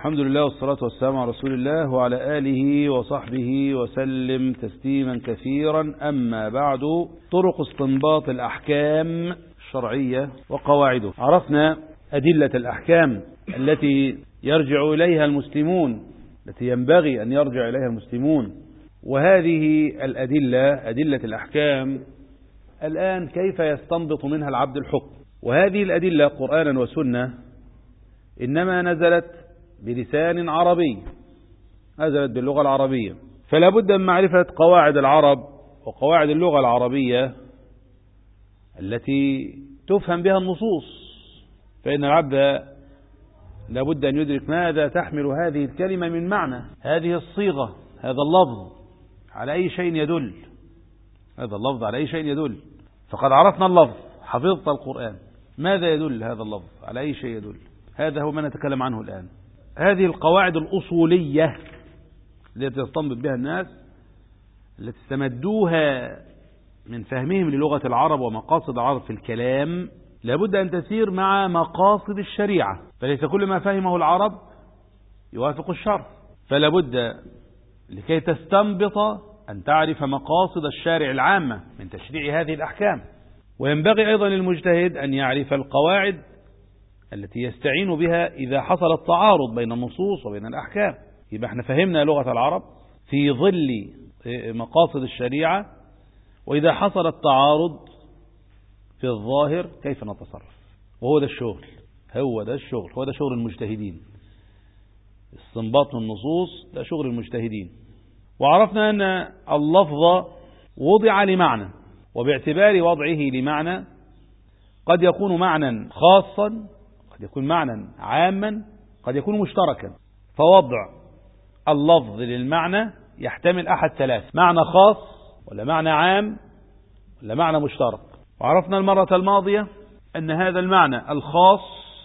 الحمد لله والصلاة والسلام على رسول الله وعلى آله وصحبه وسلم تسليما كثيرا. أما بعد، طرق استنباط الأحكام الشرعية وقواعده. عرفنا أدلة الأحكام التي يرجع إليها المسلمون، التي ينبغي أن يرجع إليها المسلمون، وهذه الأدلة أدلة الأحكام الآن كيف يستنبط منها العبد الحكم. وهذه الأدلة قرآنا وسنة إنما نزلت بلسان عربي، نزلت باللغة العربية، فلا بد من معرفة قواعد العرب وقواعد اللغة العربية التي تفهم بها النصوص. فإن العبد لا بد أن يدرك ماذا تحمل هذه الكلمة من معنى، هذه الصيغة، هذا اللفظ على أي شيء يدل، هذا اللفظ على أي شيء يدل. فقد عرفنا اللفظ، حفظت القرآن، ماذا يدل هذا اللفظ، على أي شيء يدل؟ هذا هو ما نتكلم عنه الآن. هذه القواعد الأصولية التي يستنبط بها الناس، التي استمدوها من فهمهم للغة العرب ومقاصد العرب في الكلام، لابد أن تسير مع مقاصد الشريعة. فليس كل ما فهمه العرب يوافق الشرع، فلا بد لكي تستنبط أن تعرف مقاصد الشارع العامة من تشريع هذه الأحكام. وينبغي أيضا للمجتهد أن يعرف القواعد التي يستعين بها إذا حصل التعارض بين النصوص وبين الأحكام. يبقى احنا فهمنا لغة العرب في ظل مقاصد الشريعة، وإذا حصل التعارض في الظاهر كيف نتصرف. وهو ده الشغل، هو ده الشغل، هو ده شغل المجتهدين. استنباط النصوص ده شغل المجتهدين. وعرفنا أن اللفظ وضع لمعنى، وباعتبار وضعه لمعنى قد يكون معنى خاصا، قد يكون معنى عاما، قد يكون مشتركا. فوضع اللفظ للمعنى يحتمل أحد ثلاث: معنى خاص، ولا معنى عام، ولا معنى مشترك. وعرفنا المرة الماضية أن هذا المعنى الخاص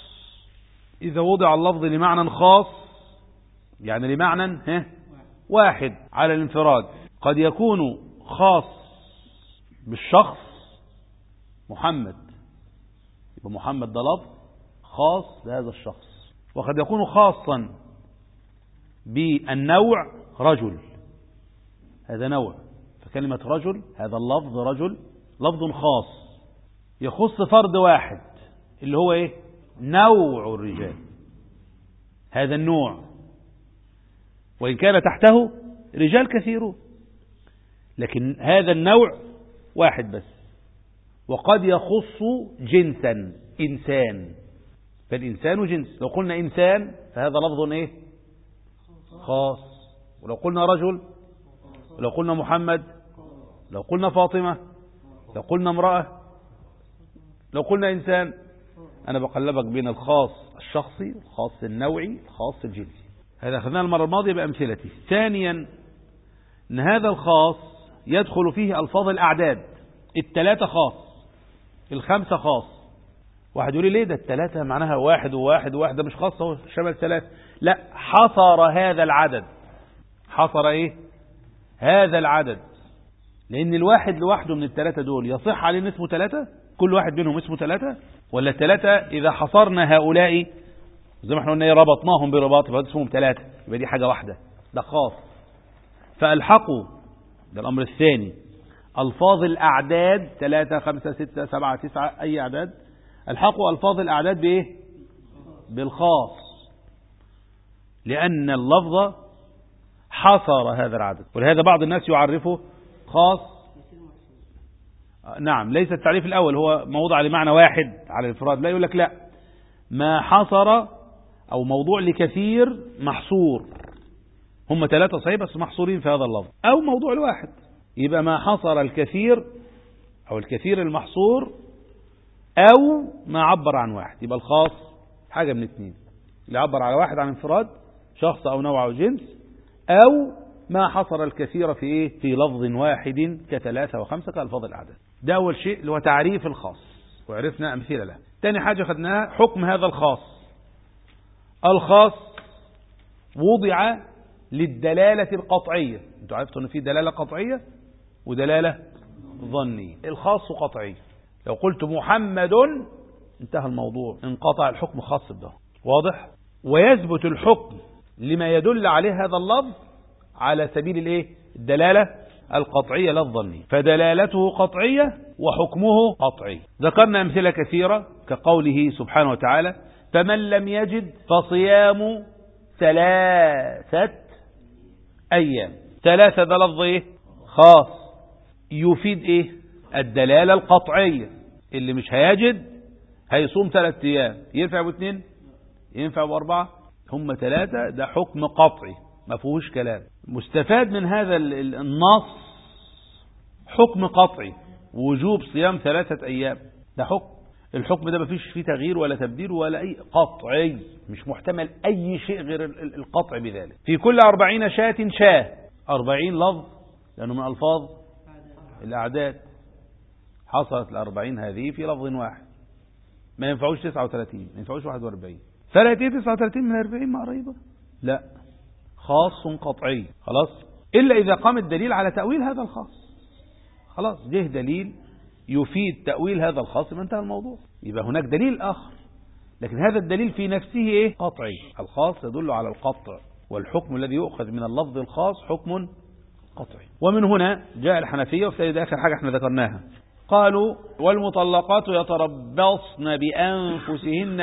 إذا وضع اللفظ لمعنى خاص، يعني لمعنى واحد على الانفراد، قد يكون خاص بالشخص محمد، يبقى محمد ده لفظ خاص بهذا الشخص. وقد يكون خاصا بالنوع رجل، هذا نوع، فكلمة رجل، هذا اللفظ رجل لفظ خاص يخص فرد واحد اللي هو ايه؟ نوع الرجال، هذا النوع، وإن كان تحته رجال كثيرون، لكن هذا النوع واحد بس. وقد يخص جنسا، إنسان، فالإنسان جنس. لو قلنا إنسان فهذا لفظ إيه؟ خاص. ولو قلنا رجل، ولو قلنا محمد، لو قلنا فاطمة، لو قلنا امرأة، لو قلنا إنسان. أنا بقلبك بين الخاص الشخصي، الخاص النوعي، الخاص الجنسي. هذا أخذناه المرة الماضية بأمثلته. ثانيا، أن هذا الخاص يدخل فيه ألفاظ الأعداد. الثلاثة خاص، الخمسة خاص. واحد يقول لي ليه ده الثلاثة معناها واحد وواحد وواحد، ده مش خاص، هو شمل ثلاثة. لا، حصر هذا العدد، حصر ايه؟ هذا العدد. لأن الواحد لوحده من الثلاثة دول يصح عليه اسمه ثلاثة؟ كل واحد منهم اسمه ثلاثة؟ ولا الثلاثة إذا حصرنا هؤلاء زي ما احنا قلنا ربطناهم برباط يبقى اسمهم ثلاثة، يبقى دي حاجة واحدة، ده خاص. فألحقوا، ده الأمر الثاني، ألفاظ الأعداد 3 5 6 7 9 أي أعداد، الحقوا ألفاظ الأعداد بإيه؟ بالخاص، لأن اللفظ حصر هذا العدد. ولهذا بعض الناس يعرفه خاص. نعم، ليس التعريف الأول هو موضع لمعنى واحد على الانفراد، لا، يقول لك لا، ما حصر أو موضوع لكثير محصور، هم ثلاثة صحيح بس محصورين في هذا اللفظ، أو موضوع لواحد. يبقى ما حصر الكثير أو الكثير المحصور، أو ما عبر عن واحد. يبقى الخاص حاجة من اثنين: اللي عبر على واحد عن انفراد، شخص أو نوع أو جنس، أو ما حصر الكثير في إيه؟ في لفظ واحد كثلاثة وخمسة كألفاظ الأعداد. ده أول شيء اللي هو تعريف الخاص، وعرفنا أمثلة له. تاني حاجة خدناها حكم هذا الخاص. الخاص وضع للدلالة القطعية. انتوا عرفتوا أن في دلالة قطعية ودلالة ظنية. الخاص قطعي، لو قلت محمد انتهى الموضوع، انقطع الحكم خاص بده، واضح؟ ويثبت الحكم لما يدل عليه هذا اللفظ على سبيل الايه؟ الدلالة القطعية لا الظنية، فدلالته قطعية وحكمه قطعي. ذكرنا أمثلة كثيرة كقوله سبحانه وتعالى فمن لم يجد فصيام 3 أيام. 3 ده لفظ ايه؟ خاص يفيد ايه؟ الدلالة القطعية. اللي مش هيجد هيصوم 3 أيام. ينفع ب2؟ ينفع ب4؟ هم 3. ده حكم قطعي ما فيهوش كلام. مستفاد من هذا النص حكم قطعي وجوب صيام 3 أيام. ده حكم. الحكم ده ما فيش فيه تغيير ولا تبديل ولا أي قطعي، مش محتمل أي شيء غير القطع بذلك. في كل 40 شاة شاه. 40 لفظ لأنه من ألفاظ الأعداد. حصلت 40 هذه في لفظ واحد. ما ينفعوش 39، ما ينفعوش 41. فرقت 39 من 40 مع قريبة؟ لا، خاص قطعي. خلاص، إلا إذا قام الدليل على تأويل هذا الخاص. خلاص، جه دليل يفيد تأويل هذا الخاص ما انتهى الموضوع. يبقى هناك دليل آخر، لكن هذا الدليل في نفسه ايه؟ قطعي. الخاص يدل على القطع، والحكم الذي يؤخذ من اللفظ الخاص حكم قطعي. ومن هنا جاء الحنفية، وفي آخر حاجة احنا ذكرناها، قالوا والمطلقات يتربصن بأنفسهن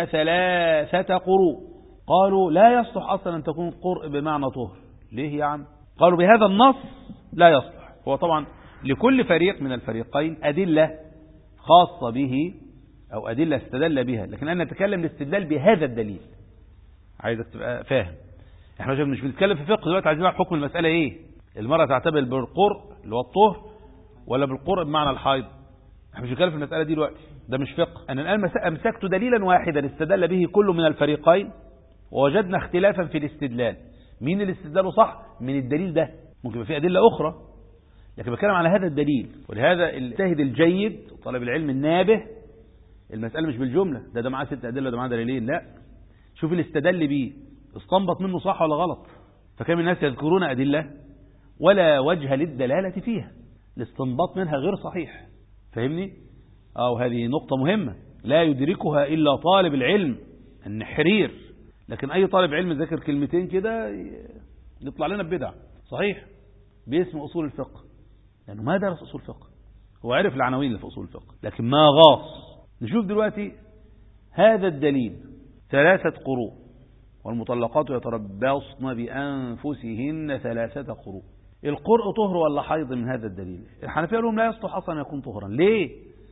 3 قروء. قالوا لا يصلح أصلا أن تكون قرء بمعنى طهر. ليه يا عم؟ قالوا بهذا النص لا يصلح. هو طبعا لكل فريق من الفريقين أدلة خاصة به أو أدلة استدل بها، لكن أنا نتكلم الاستدلال بهذا الدليل. عايزك تبقى فاهم، احنا مش بنتكلم في فقه دلوقتي، عايزين نعرف حكم المسألة ايه. المرأة تعتبر بالقرء اللي هو الطهر ولا بالقرء بمعنى الحيض؟ احنا مش بنتكلم في المسألة دي دلوقتي، ده مش فقه. أنا الآن أمسكت دليلا واحدا استدل به كل من الفريقين، ووجدنا اختلافا في الاستدلال. مين اللي استدلاله صح من الدليل ده؟ ممكن يبقى في أدلة أخرى، لكن بتكلم على هذا الدليل. ولهذا المجتهد الجيد طالب العلم النابه، المسألة مش بالجملة ده معاه 6 أدلة ده معاه دليلين، لا، شوف اللي استدل بيه استنبط منه صح ولا غلط. فكم الناس يذكرون أدلة ولا وجه للدلالة فيها، الاستنباط منها غير صحيح. فهمني؟ وهذه نقطة مهمة لا يدركها إلا طالب العلم النحرير. لكن أي طالب علم ذكر كلمتين كده يطلع لنا ببدع. صحيح، باسم أصول الفقه، لأنه ما درس أصول الفقه، هو عرف العناوين اللي في أصول الفقه لكن ما غاص. نشوف دلوقتي هذا الدليل 3 قروء، والمطلقات يتربصن بأنفسهن 3 قروء. القرء طهر ولا حيض من هذا الدليل؟ الحنفية لهم لا يصلح أصلا يكون طهرا. ليه؟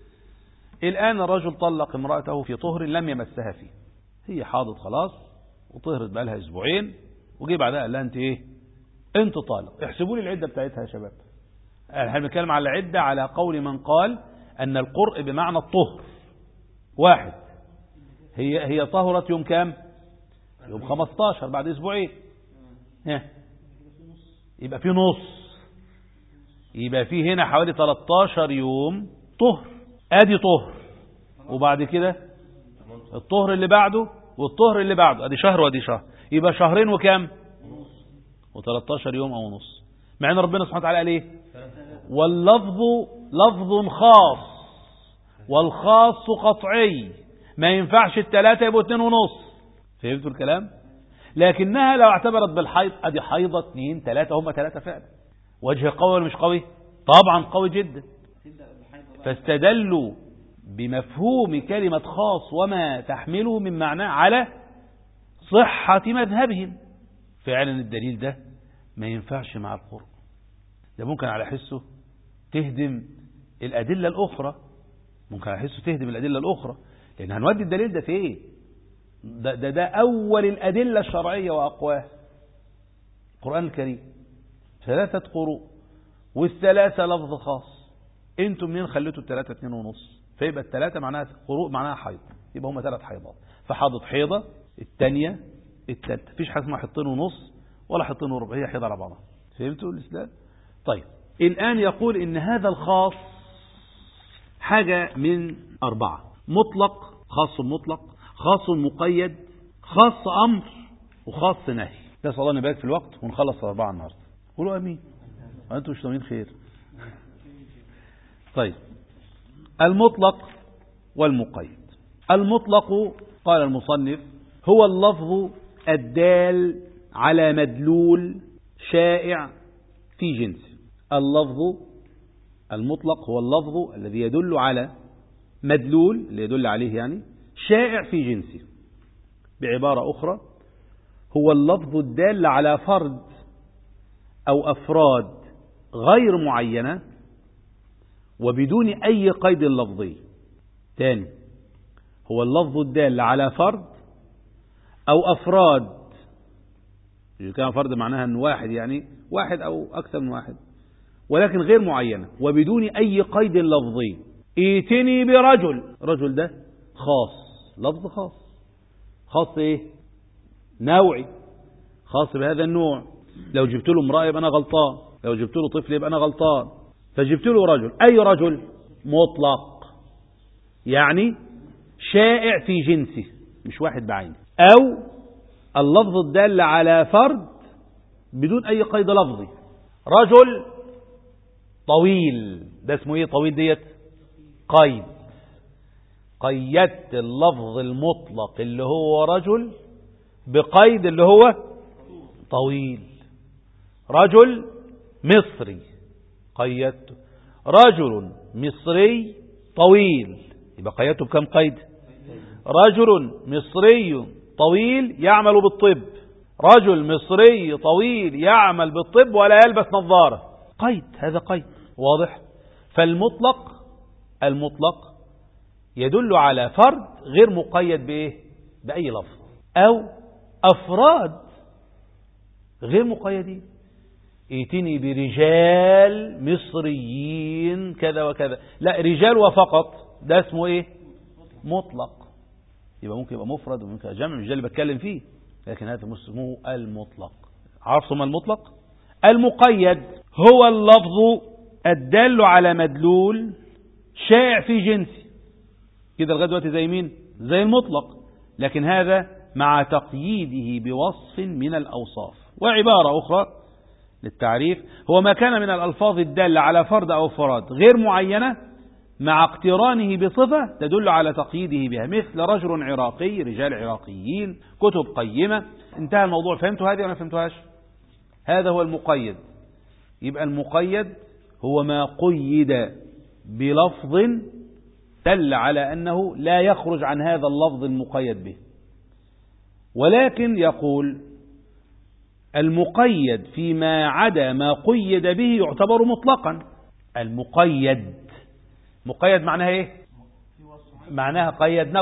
الآن الرجل طلق امرأته في طهر لم يمسها فيه، هي حاضت خلاص وطهرت بقى لها 2 أسبوع، وجي بعدها قال لها انت ايه؟ انت طالق. احسبوا لي العدة بتاعتها يا شباب. احنا بنتكلم على العدة على قول من قال أن القرء بمعنى الطهر. 1، هي طهرت يوم كام؟ يوم 15 بعد 2 أسبوع. يبقى في نص، يبقى في هنا حوالي 13 يوم طهر. ادي طهر، وبعد كده الطهر اللي بعده والطهر اللي بعده، ادي شهر وادي شهر، يبقى 2 شهر وكام؟ و13 يوم او نص. مع ان ربنا سبحانه وتعالى قال ايه؟ واللفظ لفظ خاص والخاص قطعي، ما ينفعش ال3 يبقوا 2 ونص. فهمتوا الكلام؟ لكنها لو اعتبرت بالحيض ادي حيضة 2 3 هم 3 فعلا. وجه قوي ولا مش قوي؟ طبعا قوي جدا. فاستدلوا بمفهوم كلمة خاص وما تحمله من معناه على صحة مذهبهم. فعلا الدليل ده ما ينفعش مع القرء، ده ممكن على حسه تهدم الأدلة الأخرى، ممكن على حسه تهدم الأدلة الأخرى، لأن هنودي الدليل ده فين؟ ده أول الأدلة الشرعية وأقواها القرآن الكريم. 3 قروء وال3 لفظ خاص. انتم منين خليتوا ال3 2 ونص؟ فيبقى ال3 معناها قروء معناها حيض، يبقى هم 3 حيضات. فحاضت حيضة، الثانية، الثالثة. مفيش حاجة اسمها 2 ونص ولا 2 وربع، هي حيضة على بعضها. فهمتوا الإسلام؟ طيب الآن يقول إن هذا الخاص حاجة من 4: مطلق، خاص مطلق، خاص مقيد، خاص أمر، وخاص نهي. نسأل الله أن يبارك في الوقت ونخلص 4 النهارده. قولوا أمين، وأنتم مش طامعين خير. طيب، المطلق والمقيد. المطلق قال المصنف هو اللفظ الدال على مدلول شائع في جنسه. اللفظ المطلق هو اللفظ الذي يدل على مدلول، اللي يدل عليه يعني شائع في جنسه. بعبارة أخرى، هو اللفظ الدال على فرد أو أفراد غير معينة وبدون أي قيد لفظي. تاني، هو اللفظ الدال على فرد أو أفراد، إذا كان فرد معناها أن واحد، يعني واحد أو أكثر من واحد، ولكن غير معينة وبدون أي قيد لفظي. ائتني برجل، رجل ده خاص، لفظ خاص. خاص إيه؟ نوعي، خاص بهذا النوع. لو جبت له امرأة يبقى أنا غلطان، لو جبت له طفل يبقى أنا غلطان. فجبت له رجل، أي رجل؟ مطلق، يعني شائع في جنسه، مش واحد بعينه. أو اللفظ الدال على فرد بدون أي قيد لفظي. رجل طويل، ده اسمه ايه طويل ديت؟ قيد. قيدت اللفظ المطلق اللي هو رجل بقيد اللي هو طويل. رجل مصري، قيدته. رجل مصري طويل، يبقى قيدته بكم قيد؟ رجل مصري طويل يعمل بالطب. رجل مصري طويل يعمل بالطب ولا يلبس نظارة. قيد، هذا قيد واضح. المطلق يدل على فرد غير مقيد بإيه؟ بأي لفظ، أو أفراد غير مقيدين. ائتني برجال مصريين كذا وكذا، لا، رجال وفقط، ده اسمه ايه؟ مطلق. يبقى ممكن يبقى مفرد وممكن جمع، مش ده اللي بتكلم فيه، لكن هذا اسمه المطلق. عرفتم المطلق؟ المقيد هو اللفظ الدال على مدلول شائع في جنسه. كده لغايه دلوقتي زي مين؟ زي المطلق، لكن هذا مع تقييده بوصف من الأوصاف. وعبارة أخرى للتعريف، هو ما كان من الألفاظ الدالة على فرد أو فراد غير معينة مع اقترانه بصفة تدل على تقييده بها، مثل رجل عراقي، رجال عراقيين، كتب قيمة. انتهى الموضوع. فهمتوا هذه ولا فهمتوهاش؟ هذا هو المقيد. يبقى المقيد هو ما قيد بلفظ دل على أنه لا يخرج عن هذا اللفظ المقيد به. ولكن يقول المقيد فيما عدا ما قيد به يعتبر مطلقا. المقيد، مقيد معناها ايه؟ معناها قيدناه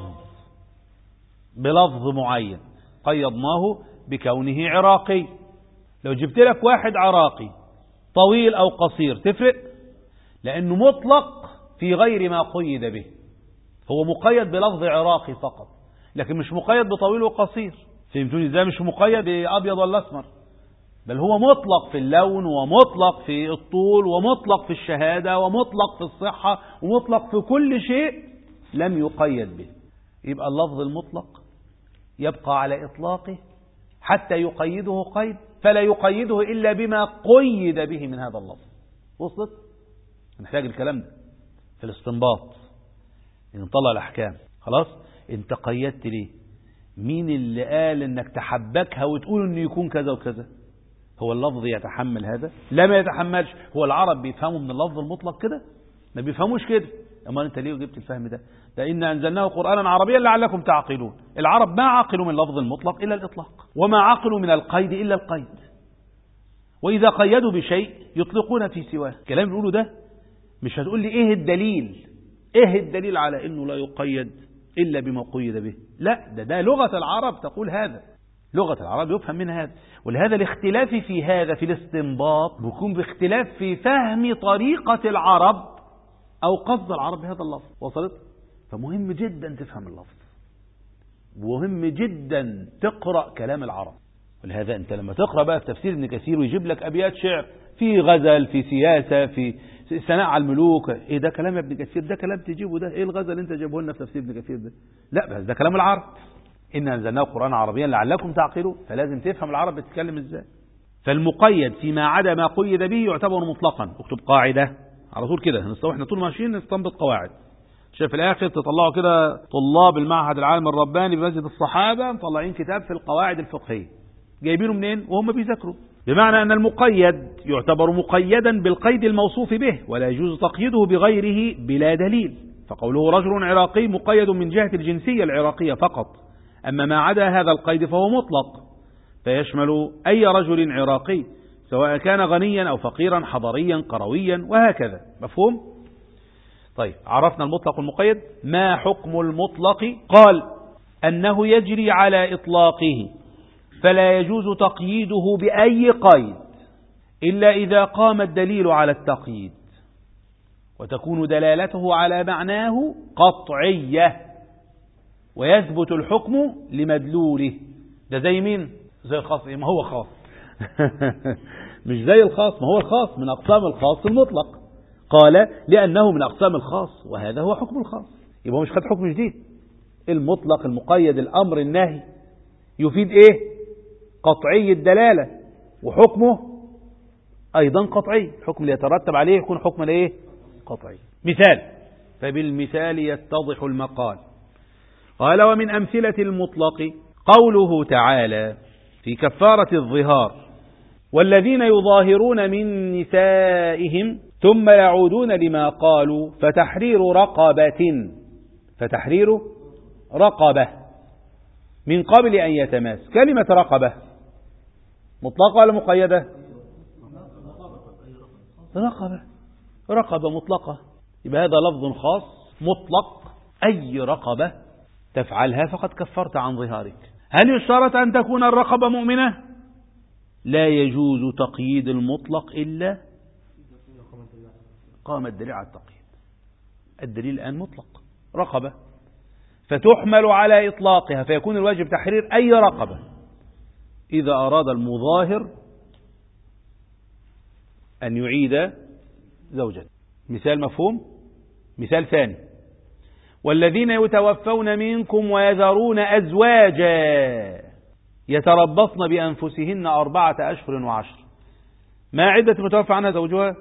بلفظ معين، قيدناه بكونه عراقي. لو جبت لك واحد عراقي طويل أو قصير تفرق؟ لأنه مطلق في غير ما قيد به. هو مقيد بلفظ عراقي فقط، لكن مش مقيد بطويل وقصير. فهمتوني ازاي؟ مش مقيد بأبيض ولا أسمر، بل هو مطلق في اللون، ومطلق في الطول، ومطلق في الشهادة، ومطلق في الصحة، ومطلق في كل شيء لم يقيد به. يبقى اللفظ المطلق يبقى على إطلاقه حتى يقيده قيد، فلا يقيده إلا بما قيد به من هذا اللفظ. وصلت؟ نحتاج الكلام ده في الاستنباط، نطلع الأحكام. خلاص، انت قيدت ليه؟ مين اللي قال انك تحبكها وتقول انه يكون كذا وكذا؟ هو اللفظ يتحمل هذا؟ لا، ما يتحملش. هو العرب بيفهموا من اللفظ المطلق كده؟ ما بيفهموش كده. اما انت ليه جبت الفهم ده؟ إن أنزلناه قرآنا عربيا لعلكم تعقلون. العرب ما عقلوا من اللفظ المطلق إلا الإطلاق، وما عقلوا من القيد إلا القيد. وإذا قيدوا بشيء يطلقون في سواه. الكلام اللي بيقوله ده مش هتقول لي إيه الدليل؟ إيه الدليل على إنه لا يقيد إلا بما قيد به؟ لا، ده لغة العرب تقول هذا، لغة العرب يفهم منها هذا. ولهذا الاختلاف في هذا في الاستنباط بيكون باختلاف في فهم طريقة العرب أو قصد العرب بهذا اللفظ. وصلت؟ فمهم جدا تفهم اللفظ، مهم جدا تقرأ كلام العرب. ولهذا أنت لما تقرأ بقى في تفسير ابن كثير ويجيب لك أبيات شعر في غزل، في سياسة، في ثناء على الملوك، إيه ده كلام ابن كثير؟ ده كلام تجيبه ده؟ إيه الغزل اللي أنت جايبه لنا في تفسير ابن كثير ده؟ لا، بس ده كلام العرب. إن أنزلناه قرآنا عربيا لعلكم تعقلون. فلازم تفهم العرب بتتكلم إزاي. فالمقيد فيما عدا ما قيد به يعتبر مطلقا. اكتب قاعدة على طول كده، احنا طول ماشيين نستنبط قواعد. شايف في الآخر تطلعوا كده طلاب المعهد العالم الرباني بمسجد الصحابة مطلعين كتاب في القواعد الفقهية، جايبينه منين وهم بيذاكروا. بمعنى أن المقيد يعتبر مقيدا بالقيد الموصوف به، ولا يجوز تقييده بغيره بلا دليل. فقوله رجل عراقي مقيد من جهة الجنسية العراقية فقط، أما ما عدا هذا القيد فهو مطلق، فيشمل أي رجل عراقي سواء كان غنيا أو فقيرا، حضريا قرويا، وهكذا. مفهوم؟ طيب، عرفنا المطلق والمقيد. ما حكم المطلق؟ قال أنه يجري على إطلاقه، فلا يجوز تقييده بأي قيد إلا إذا قام الدليل على التقييد، وتكون دلالته على معناه قطعية، ويثبت الحكم لمدلوله. ده زي مين؟ زي الخاص. ما هو خاص مش زي الخاص، ما هو الخاص من أقسام الخاص المطلق. قال لأنه من أقسام الخاص، وهذا هو حكم الخاص. يبقى مش خد حكم جديد. المطلق المقيد الأمر النهي يفيد إيه؟ قطعي الدلالة، وحكمه أيضا قطعي. الحكم اللي يترتب عليه يكون حكم إيه؟ قطعي. مثال: فبالمثال يتضح المقال. قال: ومن أمثلة المطلق قوله تعالى في كفارة الظهار: والذين يظاهرون من نسائهم ثم يعودون لما قالوا فتحرير رقبة من قبل أن يتماس. كلمة رقبة مطلقة ولا مقيدة؟ رقبة مطلقة، يبقى هذا لفظ خاص مطلق. أي رقبة تفعلها فقد كفرت عن ظهارك. هل يشترط أن تكون الرقبة مؤمنة؟ لا يجوز تقييد المطلق إلا قام الدليل على التقييد. الدليل الآن مطلق رقبة، فتحمل على إطلاقها، فيكون الواجب تحرير أي رقبة إذا أراد المظاهر أن يعيد زوجته. مثال مفهوم؟ مثال ثاني: والذين يتوفون منكم ويذرون أزواجا يتربصن بأنفسهن 4 أشهر و10. ما عدة المتوفى عنها زوجها؟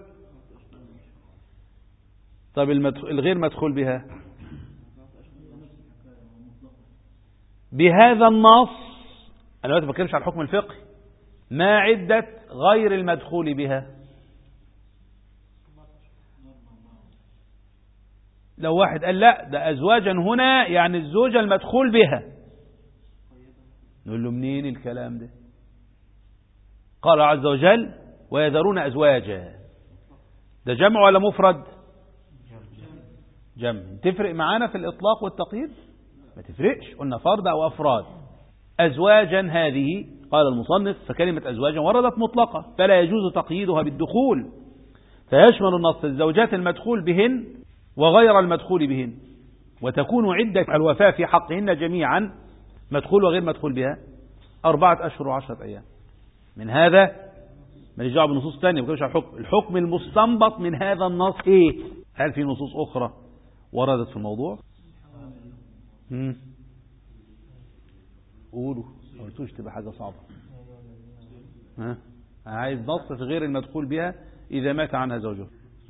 طب الغير مدخول بها بهذا النص، أنا ما بتكلمش عن الحكم الفقهي، ما عدة غير المدخول بها؟ لو واحد قال لا ده أزواجا هنا يعني الزوجة المدخول بها، نقول له منين الكلام ده؟ قال عز وجل: ويذرون أزواجا. ده جمع ولا مفرد؟ جمع. تفرق معانا في الإطلاق والتقييد؟ ما تفرقش، قلنا فرد أو أفراد. أزواجا هذه قال المصنف فكلمة أزواجا وردت مطلقة، فلا يجوز تقييدها بالدخول، فيشمل النص الزوجات المدخول بهن وغير المدخول بهن، وتكون عدة الوفاة في حقهن جميعا مدخول وغير مدخول بها 4 أشهر و10 أيام. من هذا ما يجعل بنصوص ثانية بكلمش على الحكم المستنبط من هذا النص إيه؟ هل في نصوص أخرى وردت في الموضوع؟ قولوا، ما قلتوش تبقى حاجة صعبة. عايز نص في غير المدخول بها إذا مات عنها زوجها.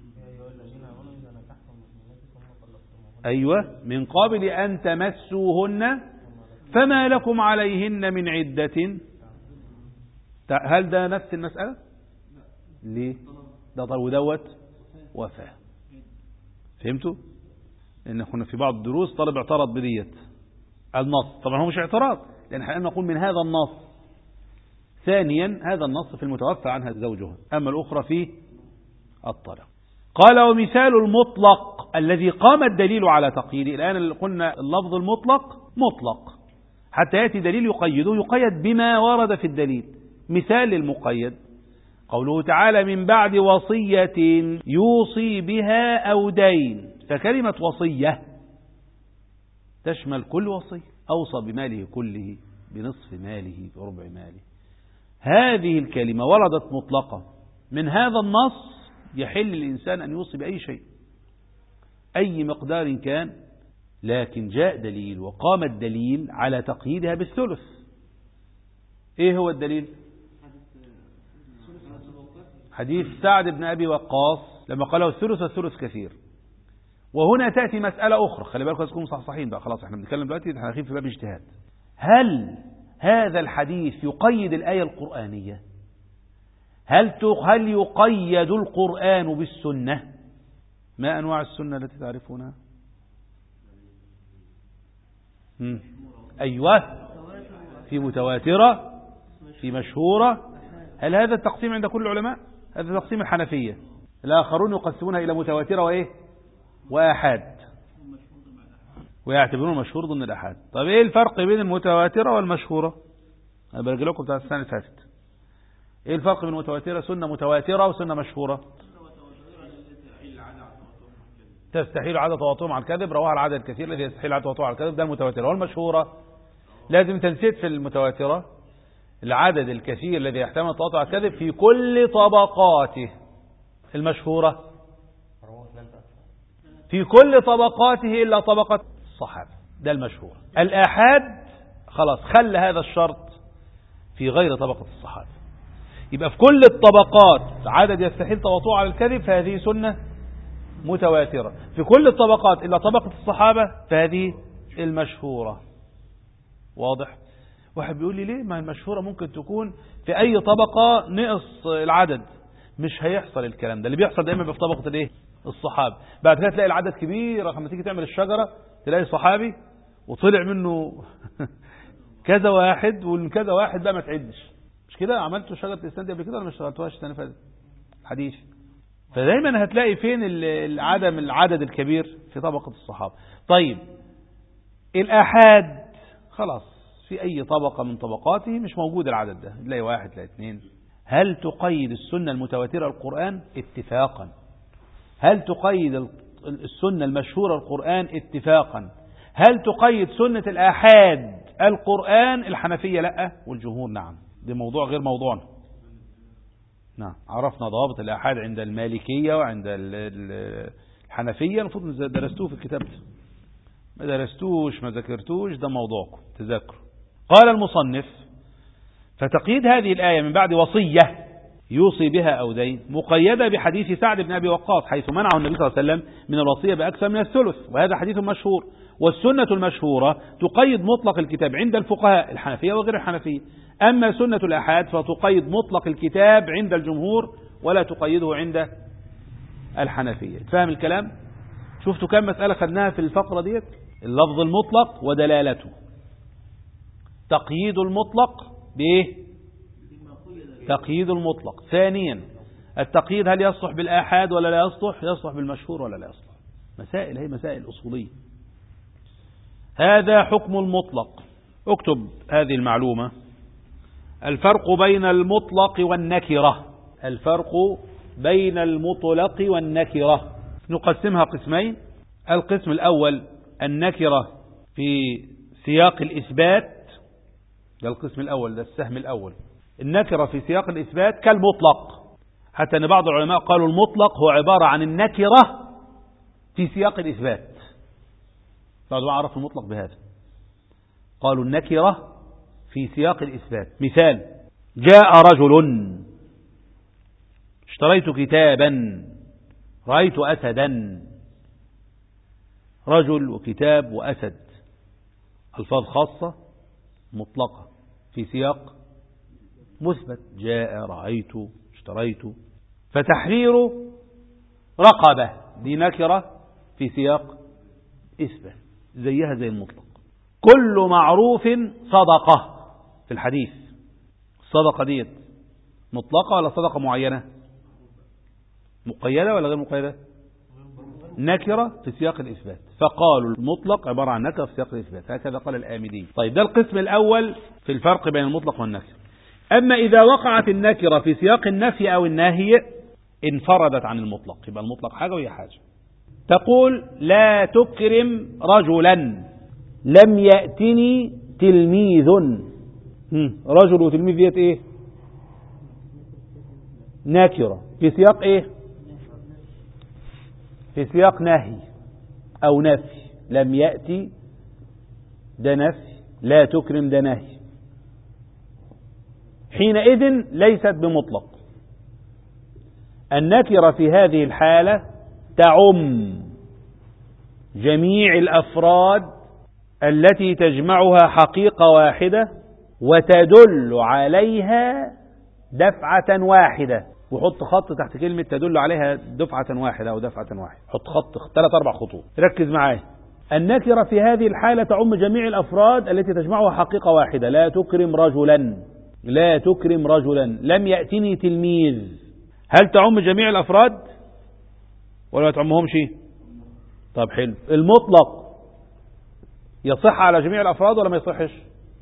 أيوة، من قبل أن تمسوهن فما لكم عليهن من عدة. هل ده نفس المسألة؟ ليه؟ ده طلب ودوت وفاة. فهمتوا؟ لأن كنا في بعض الدروس طالب اعترض بديت النص، طبعا هو مش اعتراض، لأن احنا نقول من هذا النص. ثانيا هذا النص في المتوفى عنها زوجها، أما الأخرى في الطلاق. قال: ومثال المطلق الذي قام الدليل على تقييده. الآن قلنا اللفظ المطلق مطلق حتى يأتي دليل يقيده، يقيد بما ورد في الدليل. مثال للمقيد قوله تعالى: من بعد وصية يوصي بها أو دين. فكلمة وصية تشمل كل وصية، أوصى بماله كله، بنصف ماله، بربع ماله. هذه الكلمة وردت مطلقة. من هذا النص يحل الإنسان أن يوصي بأي شيء، أي مقدار كان، لكن جاء دليل وقام الدليل على تقييدها بالثلث. إيه هو الدليل؟ حديث سعد بن أبي وقاص لما قاله الثلث والثلث كثير. وهنا تأتي مسألة أخرى، خلي بالكم تكونوا صحصحين بقى، خلاص احنا بنتكلم دلوقتي احنا داخلين في باب اجتهاد. هل هذا الحديث يقيد الآية القرآنية؟ هل يقيد القرآن بالسنة؟ ما أنواع السنة التي تعرفونها؟ أيوة، في متواترة، في مشهورة. هل هذا التقسيم عند كل العلماء؟ هذا تقسيم الحنفية. الآخرون يقسمونها إلى متواترة وإيه وآحاد، ويعتبرون المشهور ضمن الآحاد. طيب إيه الفرق بين المتواترة والمشهورة؟ أنا برجع لكم بتاع السنة اللي فاتت. إيه الفرق بين المتواترة؟ سنة متواترة وسنة مشهورة. تستحيل عدد تواطؤهم على الكذب، رواها العدد الكثير الذي يستحيل عدد تواطؤهم على الكذب، ده المتواترة. والمشهورة لازم تنسيت في المتواترة العدد الكثير الذي يحتمل التواطؤ على الكذب في كل طبقاته. المشهورة في كل طبقاته إلا طبقة الصحابة، ده المشهور. الآحاد خلاص خلى هذا الشرط في غير طبقة الصحابة، يبقى في كل الطبقات عدد يستحيل تواطؤه على الكذب فهذه سنة متواترة، في كل الطبقات إلا طبقة الصحابة فهذه المشهورة. واضح؟ واحد بيقول لي ليه؟ ما المشهورة ممكن تكون في أي طبقة نقص العدد. مش هيحصل الكلام ده، اللي بيحصل دايما في طبقة الايه؟ الصحابة. بعد كده تلاقي العدد كبير، لما تيجي تعمل الشجرة تلاقي صحابي وطلع منه كذا واحد، ومن كذا واحد بقى ما تعدش. مش كده عملتوا شجرة الإسلام دي قبل كده ولا ما اشتغلتوهاش السنة اللي فاتت؟ حديث. فدايما هتلاقي فين العدد الكبير في طبقة الصحابة. طيب الآحاد خلاص في أي طبقة من طبقاته مش موجود العدد ده، تلاقي واحد تلاقي اثنين. هل تقيد السنة المتواترة القرآن؟ اتفاقا. هل تقيد السنة المشهورة القرآن؟ اتفاقا. هل تقيد سنة الآحاد القرآن؟ الحنفية لا، والجمهور نعم. ده موضوع غير موضوعنا. نعم، عرفنا ضوابط الآحاد عند المالكية وعند الحنفية، المفروض درستوه في الكتاب. ما درستوش ما ذكرتوش، ده موضوعكم تذكروا. قال المصنف: فتقييد هذه الآية من بعد وصية يوصي بها أو دين مقيدة بحديث سعد بن أبي وقاص حيث منعه النبي صلى الله عليه وسلم من الوصية بأكثر من الثلث، وهذا حديث مشهور. والسنة المشهورة تقيد مطلق الكتاب عند الفقهاء الحنفية وغير الحنفية. أما سنة الآحاد فتقيد مطلق الكتاب عند الجمهور ولا تقيده عند الحنفية. فاهم الكلام؟ شفتوا كم مسألة خدناها في الفقرة ديت؟ اللفظ المطلق ودلالته. تقييد المطلق بإيه؟ تقييد المطلق. ثانيا التقييد هل يصلح بالآحاد ولا لا يصلح؟ يصلح بالمشهور ولا لا يصلح؟ مسائل، هي مسائل أصولية. هذا حكم المطلق. اكتب هذه المعلومة: الفرق بين المطلق والنكرة. الفرق بين المطلق والنكرة نقسمها قسمين. القسم الأول النكرة في سياق الإثبات، ده القسم الأول، ده السهم الأول. النكرة في سياق الإثبات كالمطلق، حتى أن بعض العلماء قالوا المطلق هو عبارة عن النكرة في سياق الإثبات. بعض ما عرف المطلق بهذا، قالوا النكرة في سياق الإثبات. مثال: جاء رجل، اشتريت كتابا، رأيت أسدا. رجل وكتاب وأسد، ألفاظ خاصة مطلقة في سياق مثبت. جاء، رأيت، اشتريت. فتحرير رقبة دي نكرة في سياق إثبات، زيها زي المطلق. كل معروف صدقة في الحديث. الصدقة دي مطلقة ولا صدقة معينة؟ مقيدة ولا غير مقيدة؟ نكرة في سياق الإثبات. فقالوا المطلق عبارة عن نكرة في سياق الإثبات، هكذا قال الآمدي. طيب ده القسم الأول في الفرق بين المطلق والنكرة. أما إذا وقعت النكرة في سياق النفي أو النهي انفردت عن المطلق، يبقى المطلق حاجة وهي حاجة. تقول: لا تكرم رجلا، لم يأتني تلميذ. رجل وتلميذ ديت ايه؟ نكرة في سياق ايه؟ في سياق نهي او نفي. لم يأتي ده نفي، لا تكرم ده نهي. حينئذ ليست بمطلق. النكرة في هذه الحالة تعم جميع الأفراد التي تجمعها حقيقة واحدة وتدل عليها دفعة واحدة. وحط خط تحت كلمة تدل عليها دفعة واحدة أو دفعة واحدة، حط خط 3-4 خطوط. ركز معايا. النكرة في هذه الحالة تعم جميع الأفراد التي تجمعها حقيقة واحدة. لا تكرم رجلا، لا تكرم رجلا، لم يأتني تلميذ. هل تعم جميع الأفراد ولا ما تعمهمش؟ طب حلو. المطلق يصح على جميع الأفراد ولا ما يصحش؟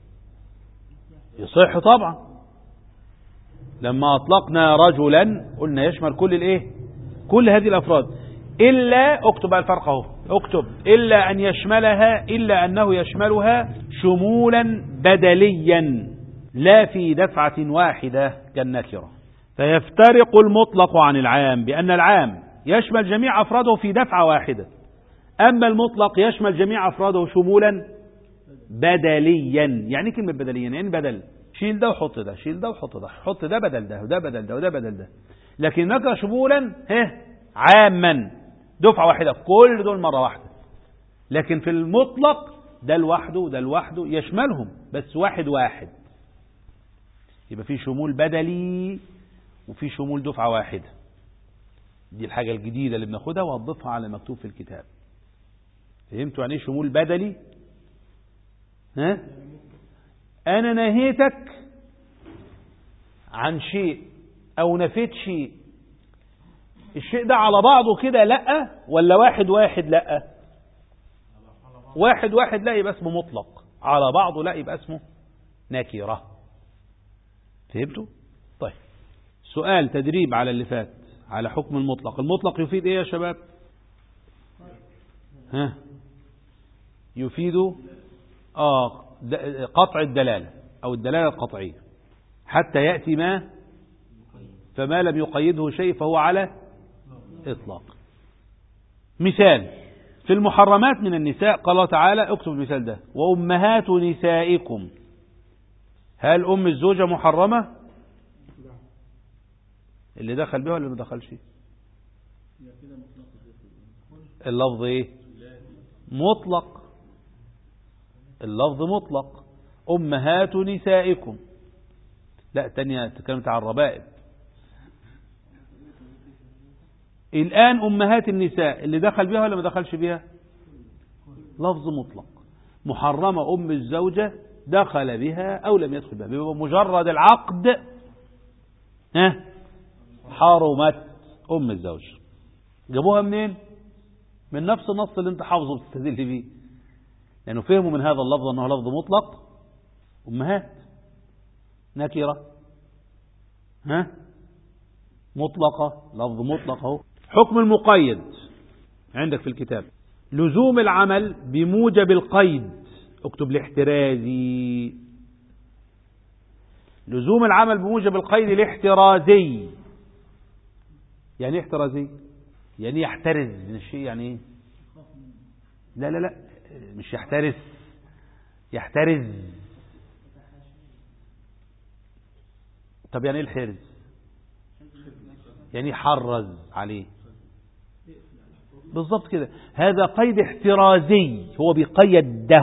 يصح طبعا. لما أطلقنا رجلا قلنا يشمل كل الايه؟ كل هذه الأفراد، إلا اكتب الفرق اهو، اكتب إلا أن يشملها، إلا أنه يشملها شمولا بدليا لا في دفعة واحدة كالنكرة. فيفترق المطلق عن العام بأن العام يشمل جميع أفراده في دفعة واحدة، أما المطلق يشمل جميع أفراده شمولا بدليا. يعني كلمة بدليا يعني بدل، شيل ده وحط ده، شيل ده وحط ده، حط ده بدل ده وده بدل ده وده بدل ده. لكن نكرة شمولا عاما دفعة واحدة، كل دول مرة واحدة. لكن في المطلق ده لوحده وده لوحده يشملهم بس واحد واحد. يبقى في شمول بدلي وفي شمول دفعة واحدة. دي الحاجة الجديدة اللي بناخدها وهضيفها على المكتوب في الكتاب. فهمتوا يعني ايه شمول بدلي؟ أنا نهيتك عن شيء أو نفيت شيء، الشيء ده على بعضه كده لأ ولا واحد واحد لأ؟ واحد واحد لا يبقى اسمه مطلق، على بعضه لا يبقى اسمه نكرة. فهمتوا؟ طيب سؤال تدريب على اللي فات على حكم المطلق. المطلق يفيد ايه يا شباب؟ يفيد قطع الدلالة أو الدلالة القطعية حتى يأتي ما، فما لم يقيده شيء فهو على إطلاق. مثال في المحرمات من النساء قال الله تعالى، اكتب المثال ده، وأمهات نسائكم. هل أم الزوجة محرمة؟ اللي دخل بها ولا ما دخلش؟ اللفظ ايه؟ مطلق. اللفظ مطلق. أمهات نسائكم. لا تانية تكلمت عن الربائب. الآن أمهات النساء اللي دخل بها ولا ما دخلش بها؟ لفظ مطلق. محرمة أم الزوجة دخل بها أو لم يدخل بها، بمجرد العقد حرمت أم الزوج. جابوها منين؟ من نفس النص اللي انت حافظه بتستدل بيه، لأنه فهموا من هذا اللفظ أنه لفظ مطلق. أمهات نكرة مطلقة، لفظ مطلق اهو. حكم المقيد عندك في الكتاب، لزوم العمل بموجب القيد. اكتب الاحترازي. لزوم العمل بموجب القيد الاحترازي. يعني ايه احترازي؟ يعني يحترز من الشيء. يعني ايه؟ لا لا لا مش يحترز، يحترز. طب يعني ايه الحرز؟ يعني يحرز عليه بالضبط كده. هذا قيد احترازي، هو بيقيد ده،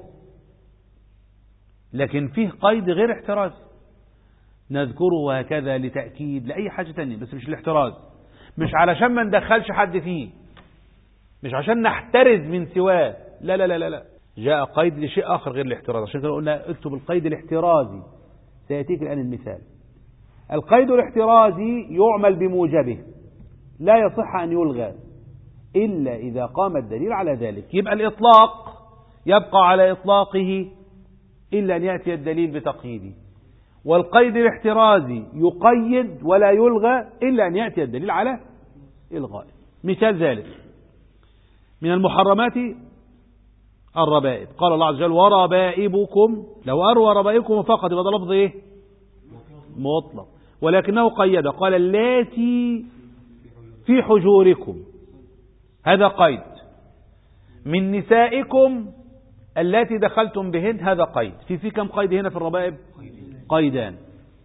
لكن فيه قيد غير احتراز نذكره هكذا لتأكيد لأي حاجة تانية، بس مش الاحتراز. مش علشان ما ندخلش حد فيه، مش عشان نحترز من سواه، لا لا لا لا لا. جاء قيد لشيء آخر غير الاحتراز. عشان كده قلنا اكتب القيد الاحترازي، سيأتيك الآن المثال. القيد الاحترازي يعمل بموجبه، لا يصح أن يلغى إلا إذا قام الدليل على ذلك. يبقى الإطلاق يبقى على إطلاقه إلا أن يأتي الدليل بتقييده، والقيد الاحترازي يقيد ولا يلغى إلا أن يأتي الدليل على إلغائه. مثال ذلك من المحرمات الربائب. قال الله عز وجل وربائبكم، لو أروى ربائبكم فقط يبقى ده لفظ إيه؟ مطلق. ولكنه قيد قال اللاتي في حجوركم، هذا قيد. من نسائكم اللاتي دخلتم بهن، هذا قيد. في كم قيد هنا في الربائب؟ قيدان،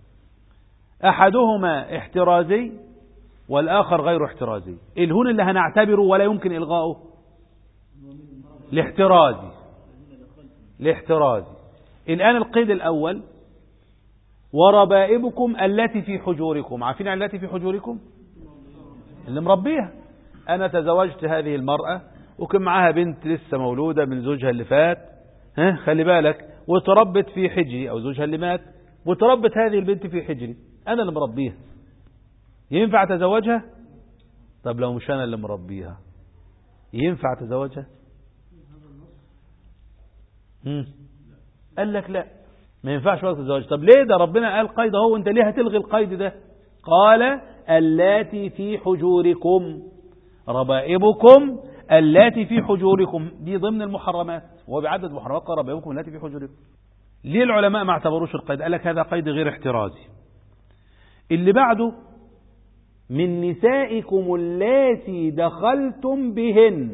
أحدهما احترازي والآخر غير احترازي. الهون اللي هنعتبره ولا يمكن إلغاؤه الاحترازي. الآن القيد الأول وربائبكم التي في حجوركم. عارفين التي في حجوركم؟ اللي مربيها. أنا تزوجت هذه المرأة وكان معاها بنت لسه مولودة من زوجها اللي فات، خلي بالك، وتربت في حجري، أو زوجها اللي مات وتربت هذه البنت في حجري، أنا اللي مربيها، ينفع تزوجها؟ طب لو مش أنا اللي مربيها ينفع تزوجها؟ قال لك لا، ما ينفعش وقت تزوجها. طب ليه؟ ده ربنا قال قيد اهو، وانت ليه هتلغي القيد ده؟ قال اللاتي في حجوركم، ربائبكم اللاتي في حجوركم، دي ضمن المحرمات، وهو بيعدد المحرمات قال ربائبكم اللاتي في حجوركم. ليه العلماء ما اعتبروش القيد؟ قال لك هذا قيد غير احترازي. اللي بعده من نسائكم اللاتي دخلتم بهن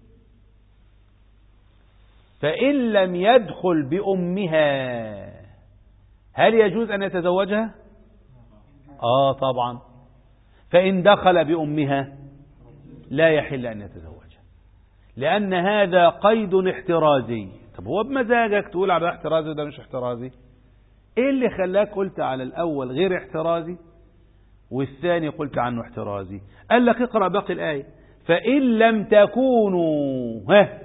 فإن لم يدخل بأمها هل يجوز أن يتزوجها؟ طبعا. فإن دخل بأمها لا يحل أن يتزوجها، لأن هذا قيد احترازي. طب هو بمزاجك تقول على احترازي وده مش احترازي؟ ايه اللي خلاك قلت على الأول غير احترازي والثاني قلت عنه احترازي؟ قال لك اقرأ باقي الآية. فإن لم تكونوا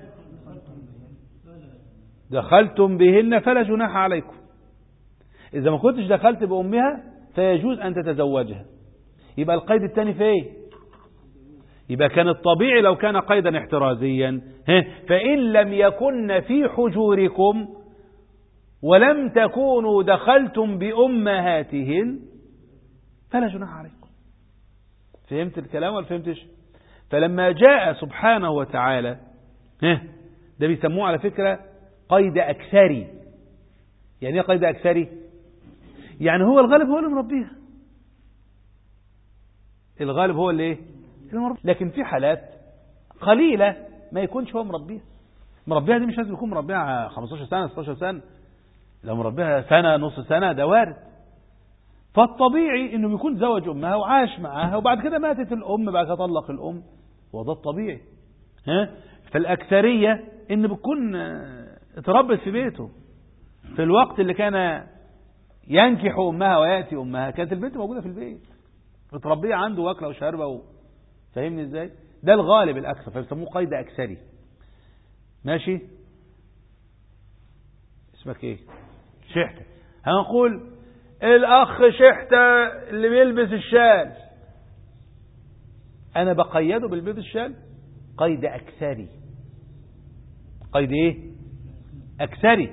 دخلتم بهن فلا جناح عليكم. إذا ما كنتش دخلت بأمها فيجوز أن تتزوجها. يبقى القيد الثاني في ايه؟ يبقى كان الطبيعي لو كان قيدا احترازيا فإن لم يكن في حجوركم ولم تكونوا دخلتم بأمهاتهن فلا جناح عليكم. فهمت الكلام ولا فهمتش؟ فلما جاء سبحانه وتعالى ده بيسموه على فكرة قيد أكثري. يعني ايه قيد أكثري؟ يعني هو الغالب هو اللي مربيها، الغالب هو اللي ايه؟ لكن في حالات قليلة ما يكونش هو مربيها دي مش لازم يكون مربيها 15 سنة 16 سنة، لو مربيها سنة نص سنة ده وارد. فالطبيعي انه يكون زوج امها وعاش معاها وبعد كده ماتت الام، بعد كده طلق الام، وده الطبيعي. فالاكثرية ان بتكون اتربت في بيته في الوقت اللي كان ينكح امها وياتي امها، كانت البنت موجودة في البيت متربية عنده واكله وشاربه فاهمني ازاي؟ ده الغالب الاكثر، فبيسموه قيد اكثري. ماشي؟ اسمك ايه؟ شحتة. هنقول الاخ شحتة اللي بيلبس الشال، انا بقيده بالبس الشال قيد اكثري. قيد ايه؟ اكثري.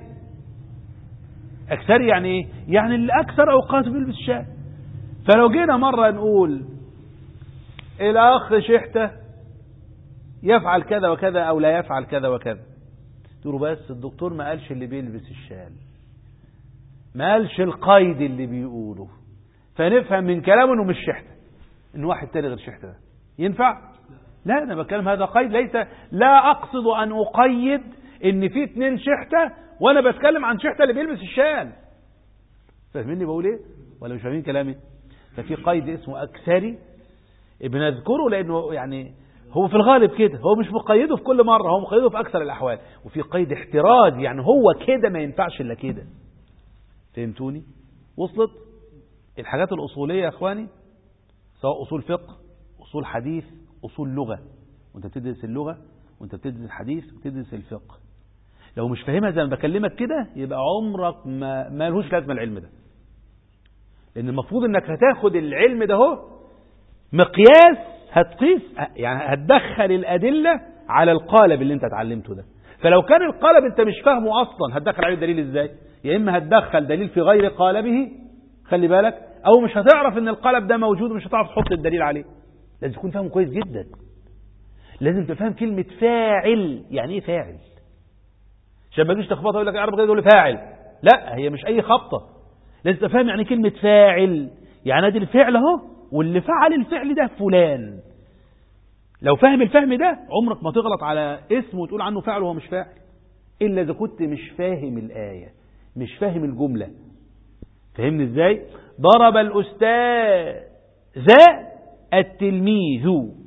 اكثري يعني ايه؟ يعني اللي اكثر اوقاته بيلبس الشال. فلو جينا مرة نقول الاخ شحتة يفعل كذا وكذا او لا يفعل كذا وكذا، تقولوا بس الدكتور ما قالش اللي بيلبس الشال، ما قالش القيد اللي بيقوله، فنفهم من كلامه انه مش شحتة، انه واحد تاني غير شحتة. ده ينفع؟ لا، انا بتكلم هذا قيد، ليس، لا اقصد ان اقيد ان في 2 شحتة وانا بتكلم عن شحتة اللي بيلبس الشال. فاهميني بقول ايه ولا مش فاهمين كلامي؟ ففي قيد اسمه اكثري بنذكره لانه يعني هو في الغالب كده، هو مش مقيده في كل مرة، هو مقيده في اكثر الاحوال. وفي قيد احتراز يعني هو كده ما ينفعش الا كده. فهمتوني؟ وصلت؟ الحاجات الأصولية يا أخواني، سواء أصول فقه، أصول حديث، أصول لغة، وانت بتدرس اللغة وانت بتدرس الحديث وتدرس الفقه، لو مش فاهمها زي ما بكلمك كده يبقى عمرك ما لهوش لازمة العلم ده. لأن المفروض انك هتاخد العلم ده هو مقياس، هتقيس يعني هتدخل الأدلة على القالب اللي انت اتعلمته ده. فلو كان القالب انت مش فاهمه أصلا هتدخل عليه الدليل ازاي؟ يا إما هتدخل دليل في غير قالبه، خلي بالك، أو مش هتعرف ان القالب ده موجود ومش هتعرف تحط الدليل عليه. لازم تكون فاهمه كويس جدا. لازم تفهم كلمة فاعل يعني ايه فاعل، عشان ما تجيش تخبطها يقول لك اعرف كده تقول لي فاعل، لا هي مش اي خبطة. لازم تفهم يعني كلمة فاعل، يعني ادي الفعل اهو واللي فعل الفعل ده فلان. لو فاهم الفهم ده عمرك ما تغلط على اسم وتقول عنه فاعل وهو مش فاعل، إلا إذا كنت مش فاهم الآية، مش فاهم الجملة. فهمني إزاي؟ ضرب الأستاذ التلميذ.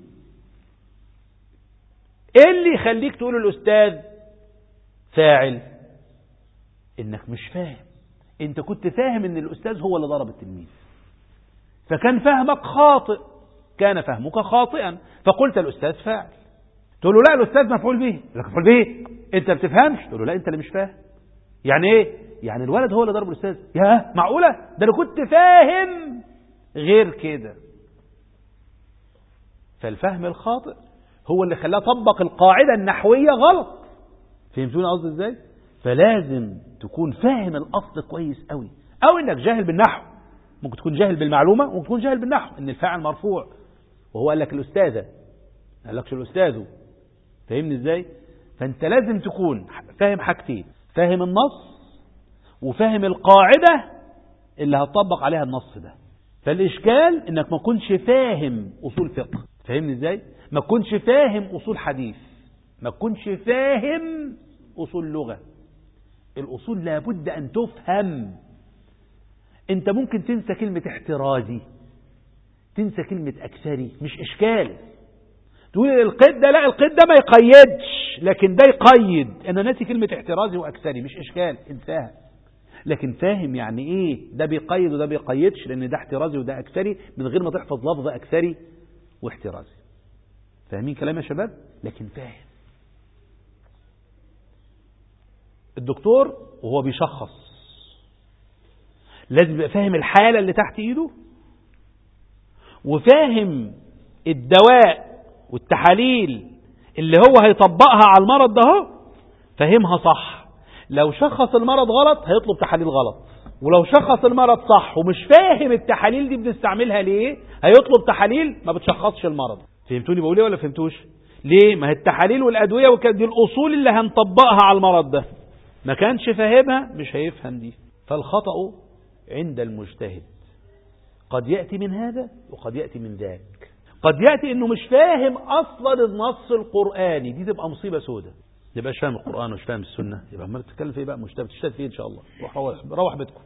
إيه اللي يخليك تقول الأستاذ فاعل؟ إنك مش فاهم. انت كنت فاهم ان الأستاذ هو اللي ضرب التلميذ، فكان فهمك خاطئ، كان فهمك خاطئا، فقلت الأستاذ فاعل. تقول له لا الأستاذ مفعول به، لك مفعول به انت بتفهمش، تقول له لا انت اللي مش فاهم. يعني ايه؟ يعني الولد هو اللي ضرب الأستاذ. يا معقولة؟ ده انا كنت فاهم غير كده. فالفهم الخاطئ هو اللي خلاه طبق القاعدة النحوية غلط. فهمتوني قصدي ازاي؟ فلازم تكون فاهم الأصل كويس قوي، او انك جاهل بالنحو. ممكن تكون جاهل بالمعلومة وممكن تكون جاهل بالنحو، ان الفاعل مرفوع وهو قال لك الأستاذة، ما قالكش الأستاذ. فاهمني ازاي؟ فانت لازم تكون فاهم حاجتين، فاهم النص وفاهم القاعدة اللي هتطبق عليها النص ده. فالإشكال انك ما تكونش فاهم أصول فقه، فاهمني ازاي؟ ما تكونش فاهم أصول حديث، ما تكونش فاهم أصول لغة. الأصول لابد أن تفهم. انت ممكن تنسى كلمة احترازي، تنسى كلمة أكثري، مش إشكال. تقول القيد ده، لا القيد ده ما يقيدش، لكن ده يقيد. أنا ناسي كلمة احترازي وأكثري، مش إشكال، انساها. لكن فاهم يعني إيه ده بيقيد وده بيقيدش، لأن ده احترازي وده أكثري، من غير ما تحفظ لفظ أكثري واحترازي. فاهمين كلام يا شباب؟ لكن فاهم. الدكتور وهو بيشخص لازم يبقى فاهم الحالة اللي تحت إيده، وفاهم الدواء والتحاليل اللي هو هيطبقها على المرض ده، فاهمها صح. لو شخص المرض غلط هيطلب تحاليل غلط، ولو شخص المرض صح ومش فاهم التحاليل دي بنستعملها ليه هيطلب تحاليل ما بتشخصش المرض. فهمتوني بقول ايه ولا فهمتوش؟ ليه؟ ما هي التحاليل والأدوية دي الأصول اللي هنطبقها على المرض ده، ما كانش فاهمها مش هيفهم دي. فالخطأ عند المجتهد قد يأتي من هذا وقد يأتي من ذاك. قد يأتي انه مش فاهم اصلا النص القرآني، دي تبقى مصيبة سودة. يبقى مش فاهم القرآن ومش فاهم السنة، يبقى عمال تتكلم في ايه بقى؟ مجتهد تشتغل فيه ان شاء الله، روح بيتكم.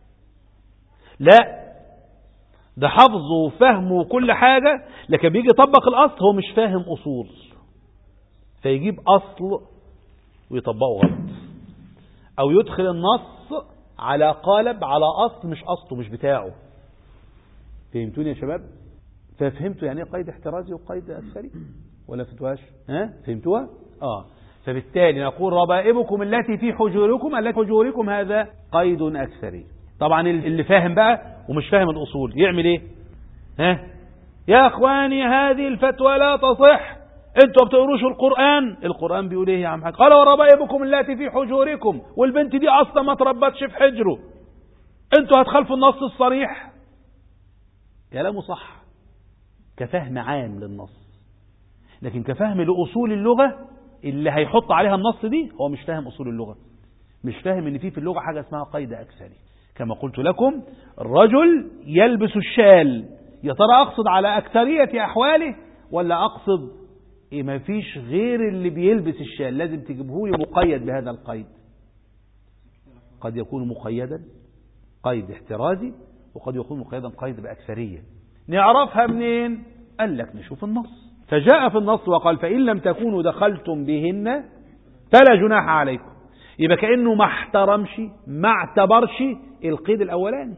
لا، ده حفظه وفهمه وكل حاجة، لكن بيجي يطبق الاصل هو مش فاهم اصول، فيجيب اصل ويطبقه غلط، او يدخل النص على قالب على اصل مش اصله، مش بتاعه. فهمتوني يا شباب؟ ففهمتوا يعني ايه قيد احترازي وقيد أكثري ولا فهمتوهاش؟ فهمتوها؟ فبالتالي نقول ربائبكم التي في حجوركم، التي في حجوركم هذا قيد أكثري. طبعا اللي فاهم بقى ومش فاهم الأصول يعمل ايه؟ يا اخواني هذه الفتوى لا تصح، انتوا بتقروش القرآن. القرآن بيقول ايه يا عم حاج؟ قال وربائبكم التي في حجوركم، والبنت دي اصلا ما تربتش في حجره، انتوا هتخالفوا النص الصريح. كلامه صح كفهم عام للنص، لكن كفهم لأصول اللغة اللي هيحط عليها النص دي هو مش فاهم أصول اللغة، مش فاهم ان في اللغة حاجة اسمها قيد أكثري. كما قلت لكم الرجل يلبس الشال، يا ترى أقصد على أكثرية أحواله ولا أقصد ما فيش غير اللي بيلبس الشال لازم تجيبه لي مقيد بهذا القيد؟ قد يكون مقيدا قيد احترازي، وقد يكون مقيدا قيد بأكثرية. نعرفها منين؟ قال لك نشوف النص. فجاء في النص وقال فإن لم تكونوا دخلتم بهن فلا جناح عليكم. يبقى كأنه ما احترمش ما اعتبرش القيد الأولاني،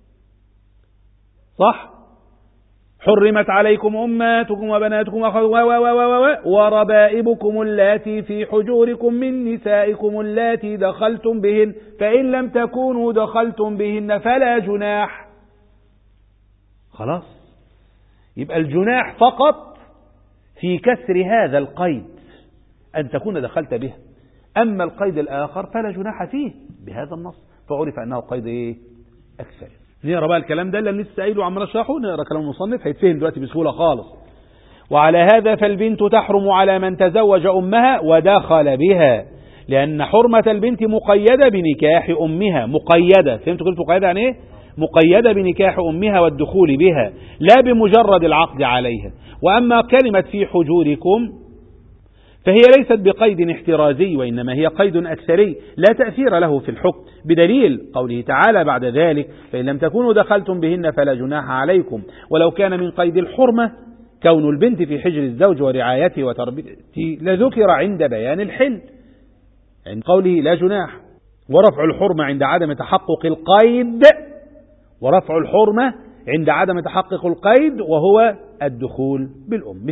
صح؟ حرمت عليكم أماتكم وبناتكم وربائبكم اللاتي في حجوركم من نسائكم اللاتي دخلتم بهن فإن لم تكونوا دخلتم بهن فلا جناح. خلاص، يبقى الجناح فقط في كسر هذا القيد أن تكون دخلت به، أما القيد الآخر فلا جناح فيه بهذا النص، فعرف أنه قيد إيه؟ أكثر. نقرأ بقى الكلام ده اللي لسه قايله عمال اشرحه، نقرأ كلام المصنف هيتفهم دلوقتي بسهولة خالص. وعلى هذا فالبنت تحرم على من تزوج أمها ودخل بها، لأن حرمة البنت مقيدة بنكاح أمها. مقيدة، فهمت قلت مقيدة يعني إيه؟ مقيدة بنكاح أمها والدخول بها، لا بمجرد العقد عليها. وأما كلمة في حجوركم فهي ليست بقيد احترازي، وإنما هي قيد أكثري لا تأثير له في الحكم، بدليل قوله تعالى بعد ذلك فإن لم تكونوا دخلتم بهن فلا جناح عليكم. ولو كان من قيد الحرمة كون البنت في حجر الزوج ورعايته وتربيته لذكر عند بيان الحل، عند قوله لا جناح. ورفع الحرمة عند عدم تحقق القيد، ورفع الحرمة عند عدم تحقق القيد وهو الدخول بالأم.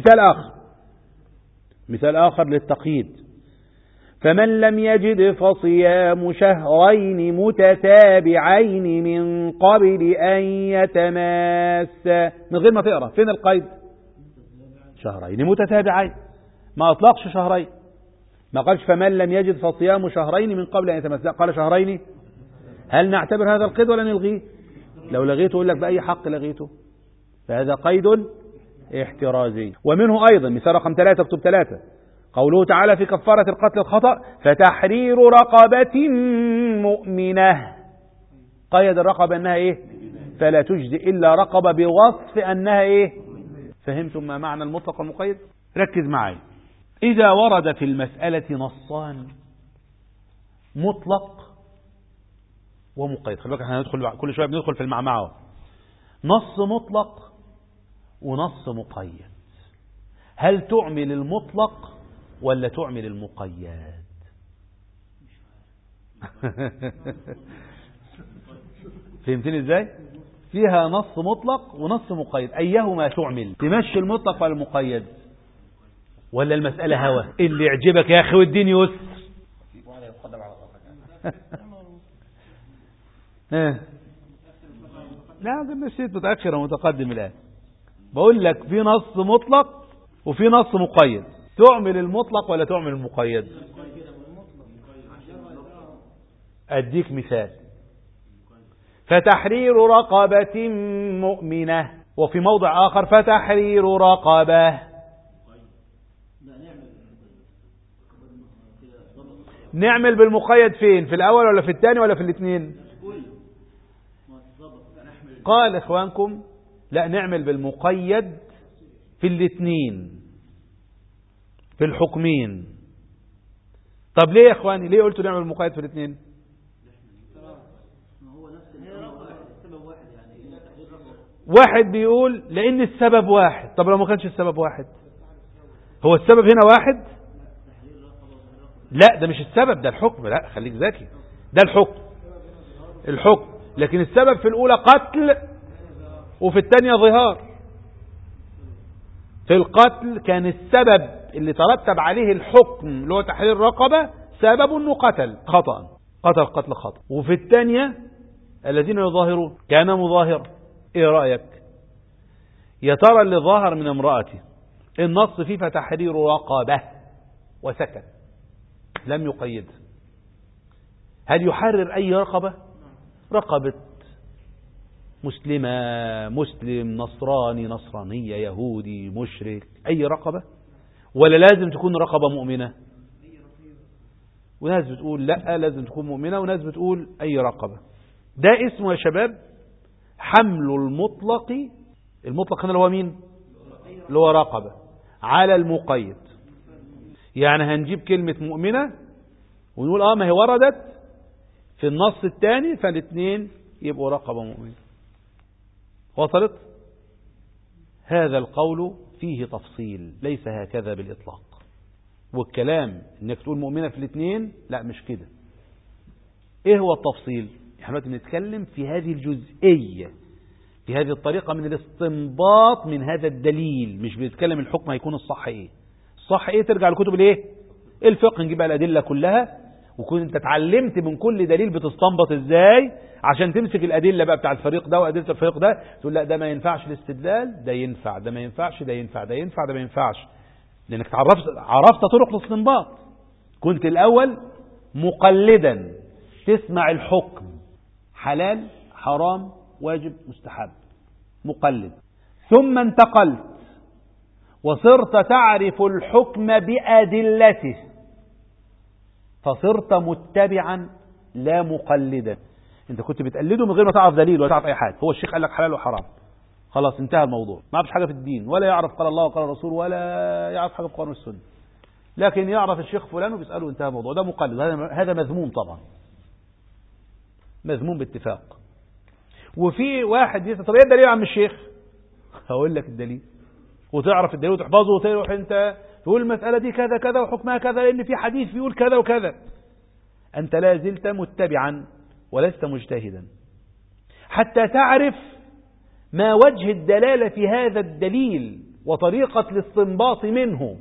مثال آخر للتقييد: فمن لم يجد فصيام شهرين متتابعين من قبل أن يتماسا. من غير ما تقرأ فين القيد؟ شهرين متتابعين، ما أطلقش شهرين، ما قالش فمن لم يجد فصيام شهرين من قبل أن يتماسا، قال شهرين. هل نعتبر هذا القيد ولا نلغيه؟ لو لغيته يقول لك بأي حق لغيته، فهذا قيد احترازي. ومنه أيضا مثال رقم 3، اكتب 3، قوله تعالى في كفارة القتل الخطأ: فتحرير رقبة مؤمنة. قيد الرقبة أنها إيه؟ فلا تجزي إلا رقبة بوصف أنها إيه؟ فهمتم ما معنى المطلق والمقيد؟ ركز معي. إذا ورد في المسألة نصان مطلق ومقيد، خلي بالك احنا هندخل كل شوية بندخل في المعمعة، نص مطلق ونص مقيد، هل تعمل المطلق ولا تعمل المقيد؟ فهمتني ازاي؟ فيها نص مطلق ونص مقيد، ايهما تعمل؟ تمشي المطلق ولا المقيد؟ ولا المسألة هوى اللي يعجبك يا اخي والدين يسر؟ لا ده مشيت متأخر ومتقدم الآن. بقول لك في نص مطلق وفي نص مقيد، تعمل المطلق ولا تعمل المقيد؟ أديك مثال: فتحرير رقبة مؤمنة، وفي موضع آخر فتحرير رقبة. نعمل بالمقيد فين؟ في الأول ولا في الثاني ولا في الاثنين؟ قال إخوانكم لا، نعمل بالمقيد في الاثنين، في الحكمين. طب ليه يا إخواني؟ ليه قلتوا نعمل المقيد في الاثنين؟ واحد بيقول لأن السبب واحد. طب لو ما كانش السبب واحد؟ هو السبب هنا واحد؟ لا ده مش السبب، ده الحكم. لا خليك ذكي، ده الحكم. لكن السبب في الأولى قتل وفي الثانية ظهار. في القتل كان السبب اللي ترتب عليه الحكم اللي هو تحرير رقبة سبب انه قتل خطأ، قتل خطأ. وفي الثانية الذين يظاهرون كان مظاهرا. ايه رأيك؟ يا ترى اللي ظاهر من امرأته النص فيه فتحرير رقبة وسكت لم يقيد، هل يحرر أي رقبة؟ رقبة مسلمة، مسلم، نصراني، نصرانية، يهودي، مشرك، أي رقبة؟ ولا لازم تكون رقبة مؤمنة؟ وناس بتقول لا لازم تكون مؤمنة، وناس بتقول أي رقبة. ده اسمه يا شباب حمل المطلق هنا اللي هو مين؟ اللي هو رقبة على المقيد. يعني هنجيب كلمة مؤمنة ونقول ما هي وردت في النص الثاني فالاثنين يبقوا رقبة مؤمنة. وصلت؟ هذا القول فيه تفصيل، ليس هكذا بالإطلاق. والكلام انك تقول مؤمنة في الاثنين لا مش كده. ايه هو التفصيل؟ احنا بنتكلم في هذه الجزئية، في هذه الطريقة من الاستنباط من هذا الدليل، مش بنتكلم الحكم هيكون الصح ايه. الصح ايه؟ ترجع لكتب الايه؟ الفقه، نجيب الأدلة كلها، وكنت انت اتعلمت من كل دليل بتستنبط ازاي عشان تمسك الأدلة بقى بتاع الفريق ده وأدلة الفريق ده، تقول لا ده ما ينفعش الاستدلال، ده ينفع، ده ما ينفعش، ده ينفع، ده ينفع، ده ما ينفعش، لأنك عرفت طرق الاستنباط. كنت الأول مقلدا تسمع الحكم حلال حرام واجب مستحب، مقلد، ثم انتقلت وصرت تعرف الحكم بأدلته فصرت متبعا لا مقلدا. انت كنت بتقلده من غير ما تعرف دليل ولا تعرف اي حاجه، هو الشيخ قال لك حلال وحرام خلاص انتهى الموضوع، ما يعرفش حاجه في الدين ولا يعرف قال الله وقال الرسول ولا يعرف حاجه في القرآن والسنه، لكن يعرف الشيخ فلان وبيساله انتهى الموضوع. ده مقلد، هذا مذموم طبعا، مذموم باتفاق. وفي واحد يسأل طب ايه الدليل يا عم الشيخ؟ هقول لك الدليل وتعرف الدليل وتحفظه وتروح انت تقول المسألة دي كذا كذا وحكمها كذا لأن في حديث بيقول كذا وكذا. أنت لا زلت متبعا ولست مجتهدا حتى تعرف ما وجه الدلالة في هذا الدليل وطريقة الاستنباط منه.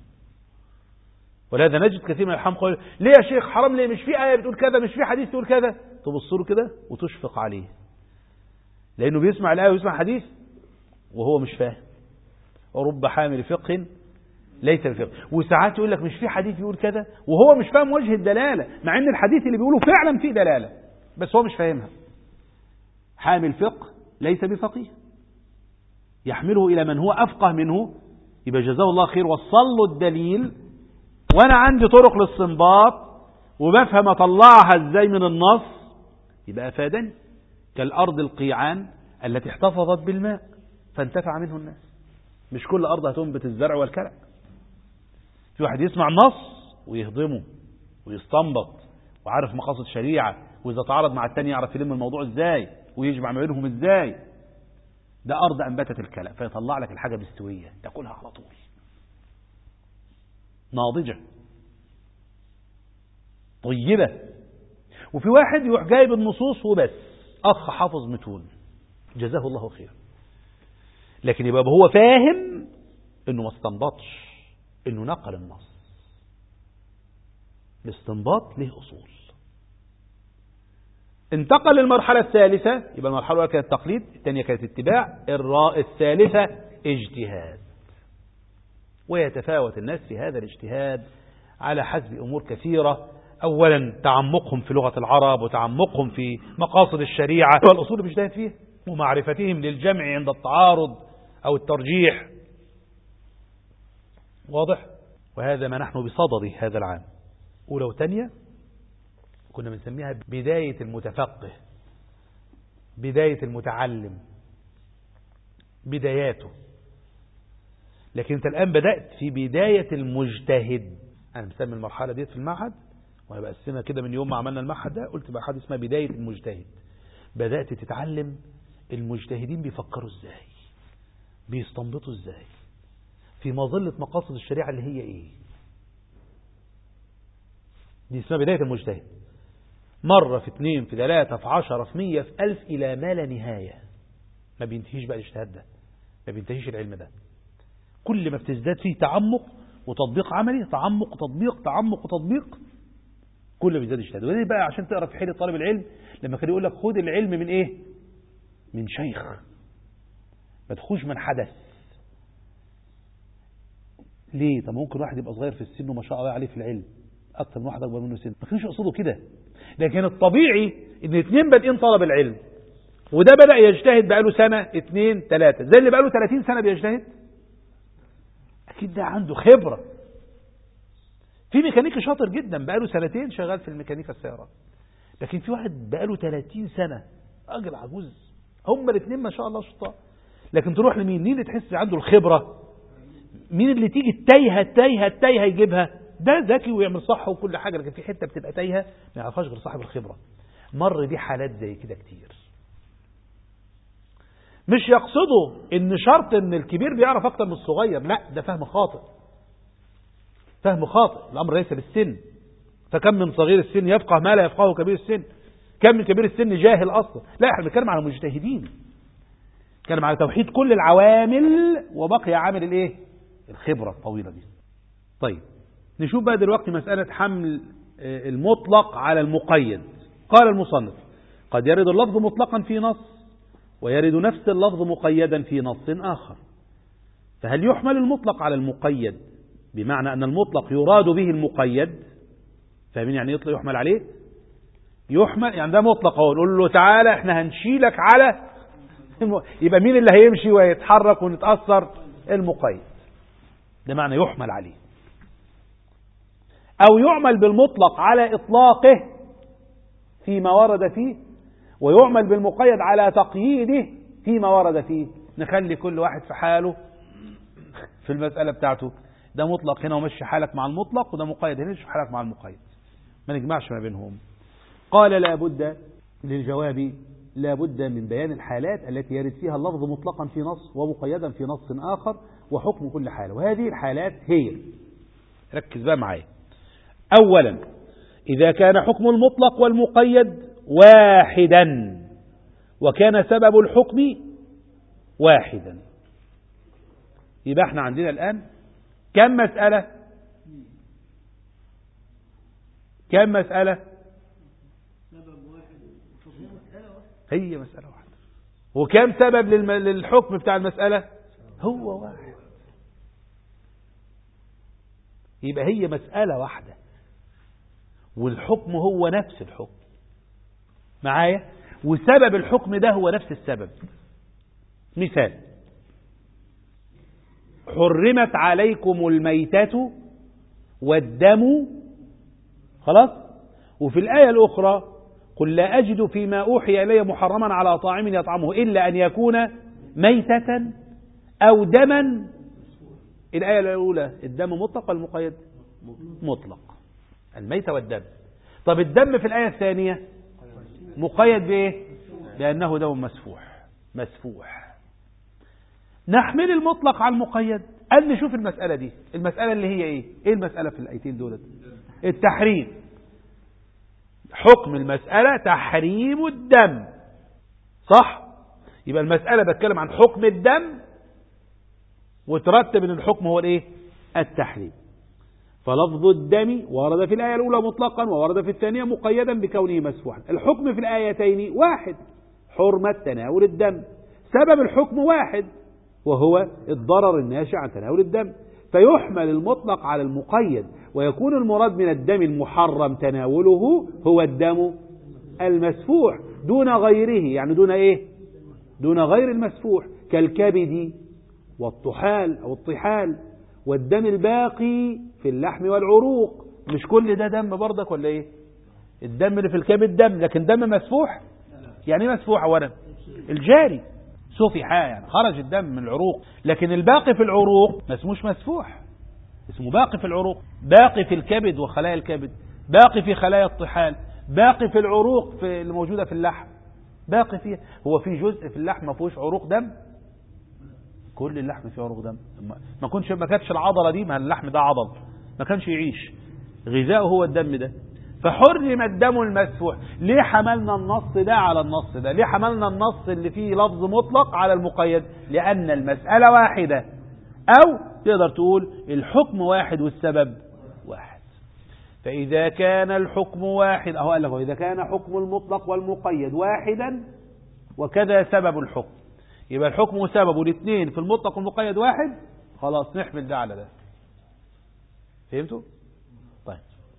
ولهذا نجد كثير من الحمقى يقول ليه يا شيخ حرام، ليه مش في آية بتقول كذا، مش في حديث تقول كذا؟ تبص له كده وتشفق عليه، لأنه بيسمع الآية ويسمع حديث وهو مش فاهم. ورب حامل فقه ليس الفقه. وساعات يقول لك مش في حديث يقول كذا وهو مش فاهم وجه الدلالة، مع ان الحديث اللي بيقوله فعلا فيه دلالة بس هو مش فاهمها. حامل فقه ليس بفقيه، يحمله إلى من هو أفقه منه، يبقى جزاه الله خير وصل له الدليل، وأنا عندي طرق للاستنباط وبفهم أطلعها إزاي من النص، يبقى أفادني. كالأرض القيعان التي احتفظت بالماء فانتفع منه الناس. مش كل أرض هتنبت الزرع والكلع. في واحد يسمع نص ويهضمه ويستنبط وعارف مقاصد شريعة، وإذا تعارض مع التاني يعرف يلم الموضوع إزاي ويجمع ما بينهم إزاي. ده أرض أنبتت الكلى، فيطلع لك الحاجة مستوية تاكلها على طول ناضجة طيبة. وفي واحد يروح جايب النصوص وبس، أخ حافظ متون جزاه الله خير، لكن يبقى هو فاهم إنه ما استنبطش، إنه نقل النص. الاستنباط له أصول. انتقل للمرحلة الثالثة، يبقى المرحلة الأولى كانت التقليد، الثانية كانت اتباع، الثالثة اجتهاد. ويتفاوت الناس في هذا الاجتهاد على حسب أمور كثيرة. أولا تعمقهم في لغة العرب، وتعمقهم في مقاصد الشريعة والأصول اللي بيجتهد فيها، ومعرفتهم للجمع عند التعارض أو الترجيح. واضح؟ وهذا ما نحن بصدده هذا العام. أولى وثانية كنا بنسميها بداية المتفقه، بداية المتعلم، بداياته. لكن أنت الآن بدأت في بداية المجتهد. أنا مسمي المرحلة دي في المعهد، وأنا بقسمها كده من يوم ما عملنا المعهد ده، قلت بقى حاجة اسمها بداية المجتهد. بدأت تتعلم المجتهدين بيفكروا إزاي، بيستنبطوا إزاي في مظلة مقاصد الشريعة اللي هي إيه. دي اسمها بداية المجتهد. مرة في 2 في 3 في 10 في 100 في 1000 إلى ما لا نهاية. ما بينتهيش بقى الاجتهاد ده، ما بينتهيش العلم ده. كل ما بتزداد فيه تعمق وتطبيق عملي، تعمق وتطبيق، تعمق وتطبيق، كل ما بيزداد اجتهاد. ودي بقى عشان تقرأ في حيلة طالب العلم لما كان يقول لك خد العلم من إيه؟ من شيخ، ما تخوش من حدث. ليه؟ طب ممكن واحد يبقى صغير في السن وما شاء الله عليه في العلم أكثر من واحد أكبر منه سن، ما كانش يقصدوا كده. لكن الطبيعي إن 2 بادئين طلب العلم، وده بدأ يجتهد بقاله 1 2 3 زي اللي بقاله 30 سنة بيجتهد. أكيد ده عنده خبرة. في ميكانيكي شاطر جدا بقاله 2 شغال في الميكانيكا السيارات، لكن في واحد بقاله 30 سنة راجل عجوز. هم الاثنين ما شاء الله شطار. لكن تروح لمين؟ مين اللي تحس عنده الخبرة؟ مين اللي تيجي التايهة يجيبها؟ ده ذكي ويعمل صح وكل حاجة، لكن في حتة بتبقى تايهة ما يعرفهاش غير صاحب الخبرة. مر دي حالات زي كده كتير. مش يقصدوا ان شرط ان الكبير بيعرف اكتر من الصغير، لا، ده فهم خاطئ. فهم خاطئ. الامر ليس بالسن. فكم من صغير السن يفقه ما لا يفقهه كبير السن. كم من كبير السن جاهل اصلا. لا، احنا بنتكلم على مجتهدين، بنتكلم على توحيد كل العوامل وبقي عامل الايه؟ الخبرة الطويلة دي. طيب نشوف بقى دلوقتي مسألة حمل المطلق على المقيد. قال المصنف: قد يرد اللفظ مطلقا في نص، ويرد نفس اللفظ مقيدا في نص آخر، فهل يحمل المطلق على المقيد بمعنى أن المطلق يراد به المقيد؟ فاهمين يعني يطلق يحمل عليه؟ يحمل يعني ده مطلق اهو، نقول له تعالى احنا هنشيلك على يبقى مين اللي هيمشي ويتحرك ونتأثر؟ المقيد. ده معنى يحمل عليه. أو يعمل بالمطلق على إطلاقه فيما ورد فيه، ويعمل بالمقيد على تقييده فيما ورد فيه. نخلي كل واحد في حاله في المسألة بتاعته. ده مطلق هنا ومشي حالك مع المطلق، وده مقيد هنا ومشي حالك مع المقيد، ما نجمعش ما بينهم. قال: لا بد للجواب لا بد من بيان الحالات التي يرد فيها اللفظ مطلقا في نص ومقيدا في نص آخر، وحكم كل حالة. وهذه الحالات هي، ركز بقى معايا. أولا، إذا كان حكم المطلق والمقيد واحدا وكان سبب الحكم واحدا. يبقى احنا عندنا الآن كم مسألة؟ كم مسألة؟ هي مسألة واحدة. وكم سبب للحكم بتاع المسألة؟ هو واحد. يبقى هي مسألة واحدة والحكم هو نفس الحكم معايا، وسبب الحكم ده هو نفس السبب. مثال: حرمت عليكم الميتة والدم، خلاص. وفي الآية الأخرى: قل لا أجد فيما أوحي إلي محرما على طاعم يطعمه إلا أن يكون ميتة أو دما. الآية الأولى الدم مطلق والمقيد مطلق، الميتة والدم. طب الدم في الآية الثانية مقيد بإيه؟ لأنه دم مسفوح. نحمل المطلق على المقيد. قال لي شوف المسألة دي، المسألة اللي هي إيه المسألة في الآيتين دولت؟ التحريم. حكم المسألة تحريم الدم، صح؟ يبقى المسألة بتكلم عن حكم الدم وترتب ان الحكم هو الايه؟ التحريم. فلفظ الدم ورد في الآية الأولى مطلقا وورد في الثانية مقيدا بكونه مسفوحا. الحكم في الآيتين واحد، حرمة تناول الدم. سبب الحكم واحد وهو الضرر الناشئ عن تناول الدم، فيحمل المطلق على المقيد ويكون المراد من الدم المحرم تناوله هو الدم المسفوح دون غيره. يعني دون ايه؟ دون غير المسفوح كالكبد والطحال أو الطحال والدم الباقي في اللحم والعروق. مش كل ده دم برضك ولا ايه؟ الدم اللي في الكبد دم، لكن دم مسفوح يعني ايه مسفوح؟ اولا الجاري سفح، يعني خرج الدم من العروق، لكن الباقي في العروق ما اسموش مسفوح، اسمه باقي في العروق، باقي في الكبد وخلايا الكبد، باقي في خلايا الطحال، باقي في العروق في الموجودة في اللحم، باقي فيها. هو في جزء في اللحم ما فيهوش عروق دم؟ كل اللحم فيه عروق دم. ما كانتش العضلة دي، ما اللحم ده عضل، ما كانش يعيش، غذاؤه هو الدم ده. فحرم الدم المسفوح. ليه حملنا النص ده على النص ده؟ ليه حملنا النص اللي فيه لفظ مطلق على المقيد؟ لأن المسألة واحدة، أو تقدر تقول الحكم واحد والسبب واحد. فإذا كان الحكم واحد، أهو قال لك إذا كان حكم المطلق والمقيد واحدا وكذا سبب الحكم، يبقى الحكم وسببه الاثنين في المطلق والمقيد واحد، خلاص نحمل ده على ده. فهمتوا؟ طيب.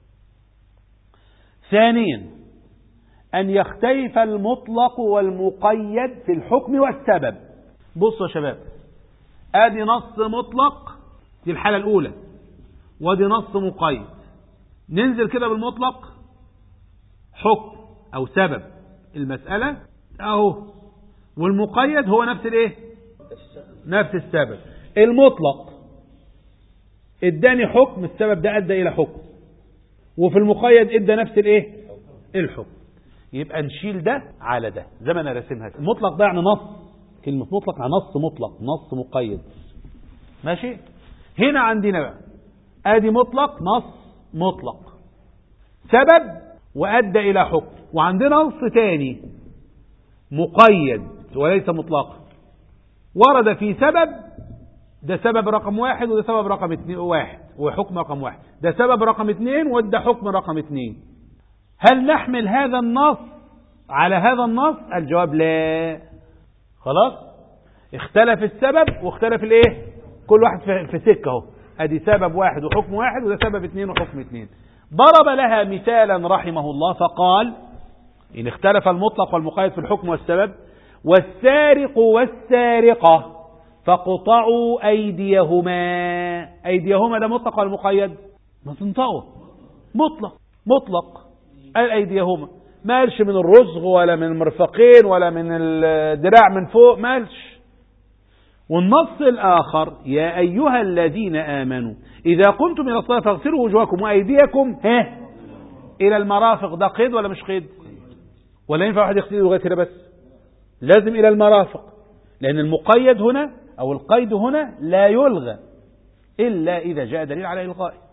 ثانيا أن يختلف المطلق والمقيد في الحكم والسبب. بصوا يا شباب، ادي نص مطلق دي الحالة الأولى، ودي نص مقيد. ننزل كده بالمطلق حكم أو سبب المسألة أهو، والمقيد هو نفس الايه؟ نفس السبب. المطلق اداني حكم، السبب ده ادى الى حكم، وفي المقيد ادى نفس الايه؟ الحكم. يبقى نشيل ده على ده زي ما انا راسمها. المطلق ده يعني نص، كلمة مطلق يعني نص مطلق، نص مقيد، ماشي. هنا عندنا بقى ادي مطلق، نص مطلق، سبب وادى الى حكم، وعندنا نص تاني مقيد وليس مطلقا، ورد في سبب، ده سبب رقم واحد وده سبب رقم اتنين واحد وحكم رقم واحد، ده سبب رقم اتنين وده حكم رقم اتنين. هل نحمل هذا النص على هذا النص؟ الجواب لا. خلاص، اختلف السبب واختلف الايه؟ كل واحد في سكة اهو، ادي سبب واحد وحكم واحد وده سبب اتنين وحكم اتنين. ضرب لها مثالا رحمه الله فقال: إن اختلف المطلق والمقيد في الحكم والسبب: والسارق والسارقة فاقطعوا أيديهما. أيديهما ده مطلق ولا مقيد؟ ما تنطقوا مطلق. قال أيديهما، ما قالش من الرزغ ولا من المرفقين ولا من الدراع من فوق، ما قالش. والنص الآخر: يا أيها الذين آمنوا إذا قمتم إلى الصلاة فاغسلوا وجوهكم وأيديكم إلى المرافق. ده قيد ولا مش قيد؟ ولا ينفع واحد يغسل لغاية كده بس؟ لازم إلى المرافق، لأن المقيد هنا أو القيد هنا لا يلغى إلا إذا جاء دليل على إلغائه.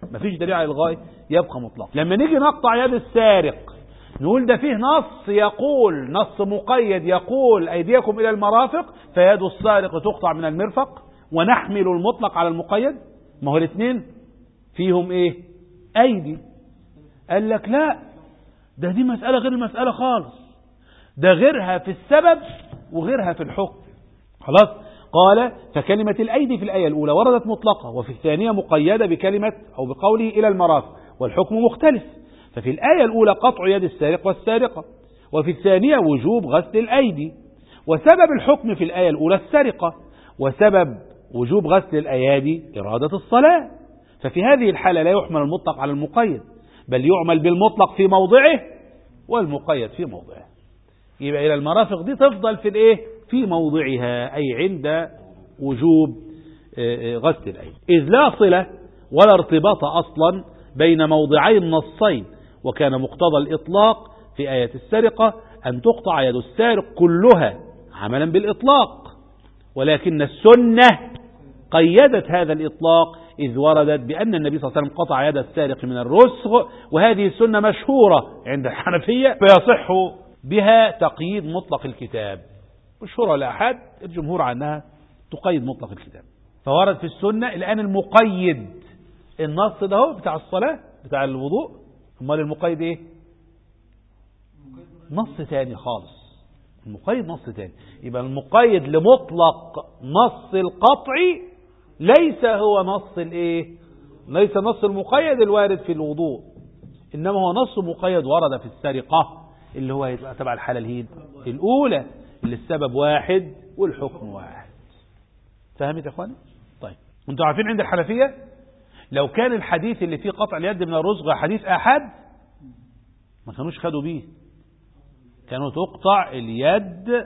مفيش دليل على الغاء يبقى مطلق. لما نيجي نقطع يد السارق نقول ده فيه نص يقول، نص مقيد يقول أيديكم إلى المرافق، فيد السارق تقطع من المرفق، ونحمل المطلق على المقيد. ما هو الاثنين فيهم ايه؟ أيدي. قال لك لا، ده دي مسألة غير المسألة خالص، ده غيرها في السبب وغيرها في الحكم. خلاص. قال فكلمة الأيدي في الآية الأولى وردت مطلقة، وفي الثانية مقيدة بكلمة أو بقوله إلى المرافق، والحكم مختلف. ففي الآية الأولى قطع يد السارق والسارقة، وفي الثانية وجوب غسل الأيدي. وسبب الحكم في الآية الأولى السرقة، وسبب وجوب غسل الأيادي إرادة الصلاة. ففي هذه الحالة لا يحمل المطلق على المقيد، بل يعمل بالمطلق في موضعه والمقيد في موضعه. يبقى إلى المرافق دي تفضل في الإيه؟ في موضعها، أي عند وجوب غسل الأيدي، إذ لا صلة ولا ارتباط أصلا بين موضعي النصين. وكان مقتضى الإطلاق في آية السرقة أن تقطع يد السارق كلها عملا بالإطلاق، ولكن السنة قيدت هذا الإطلاق إذ وردت بأن النبي صلى الله عليه وسلم قطع يد السارق من الرسغ، وهذه السنة مشهورة عند الحنفية، فيصح بها تقييد مطلق الكتاب. مشهورة لأحد، الجمهور عنها تقيد مطلق الكتاب. فورد في السنة الآن المقيد النص ده هو بتاع الصلاة بتاع الوضوء. امال المقيد ايه؟ نص تاني خالص. المقيد نص تاني. يبقى المقيد لمطلق نص القطع ليس هو نص الايه؟ ليس نص المقيد الوارد في الوضوء، انما هو نص مقيد ورد في السرقة، اللي هو يبقى تبع الحالة الهين الاولى اللي السبب واحد والحكم واحد. فهمت يا اخواني؟ طيب انتوا عارفين عند الحنفية لو كان الحديث اللي فيه قطع اليد من الرسغ حديث احد ما كانوش خدوا بيه، كانوا تقطع اليد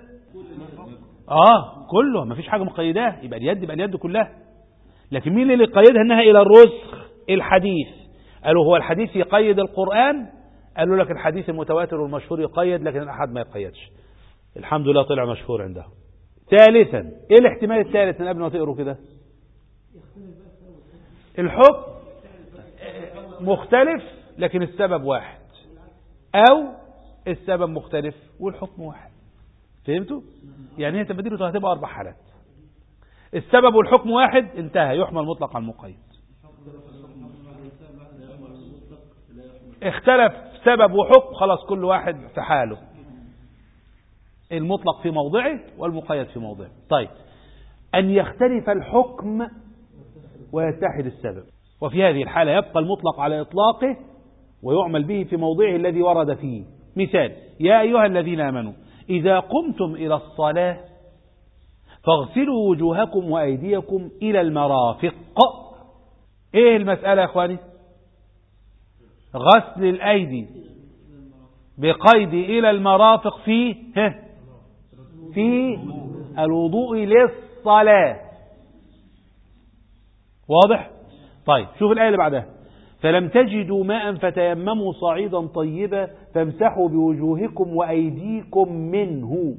كله، ما فيش حاجة مقيداه، يبقى اليد كلها. لكن مين اللي قيدها انها الى الرسغ؟ الحديث. قالوا هو الحديث يقيد القرآن؟ قالوا لك الحديث المتواتر والمشهور يقيد، لكن الأحد ما يقيدش. الحمد لله طلع مشهور عندهم. ثالثا، ايه الاحتمال الثالث من قبل ما تقروا كده؟ الحكم مختلف لكن السبب واحد، او السبب مختلف والحكم واحد. فهمتوا؟ يعني هي تبديله هتبقى 4 حالات، السبب والحكم واحد، انتهى، يحمل مطلق على المقيد. اختلف سبب وحكم، خلاص كل واحد في حاله، المطلق في موضعه والمقيد في موضعه. طيب، أن يختلف الحكم ويتحد السبب، وفي هذه الحالة يبقى المطلق على إطلاقه ويعمل به في موضعه الذي ورد فيه. مثال: يا أيها الذين آمنوا إذا قمتم إلى الصلاة فاغسلوا وجوهكم وأيديكم إلى المرافق. إيه المسألة يا أخواني؟ غسل الأيدي بقيد إلى المرافق في الوضوء للصلاة. واضح؟ طيب شوف الآية اللي بعدها: فلم تجدوا ماء فتيمموا صعيدا طيبا فامسحوا بوجوهكم وأيديكم منه.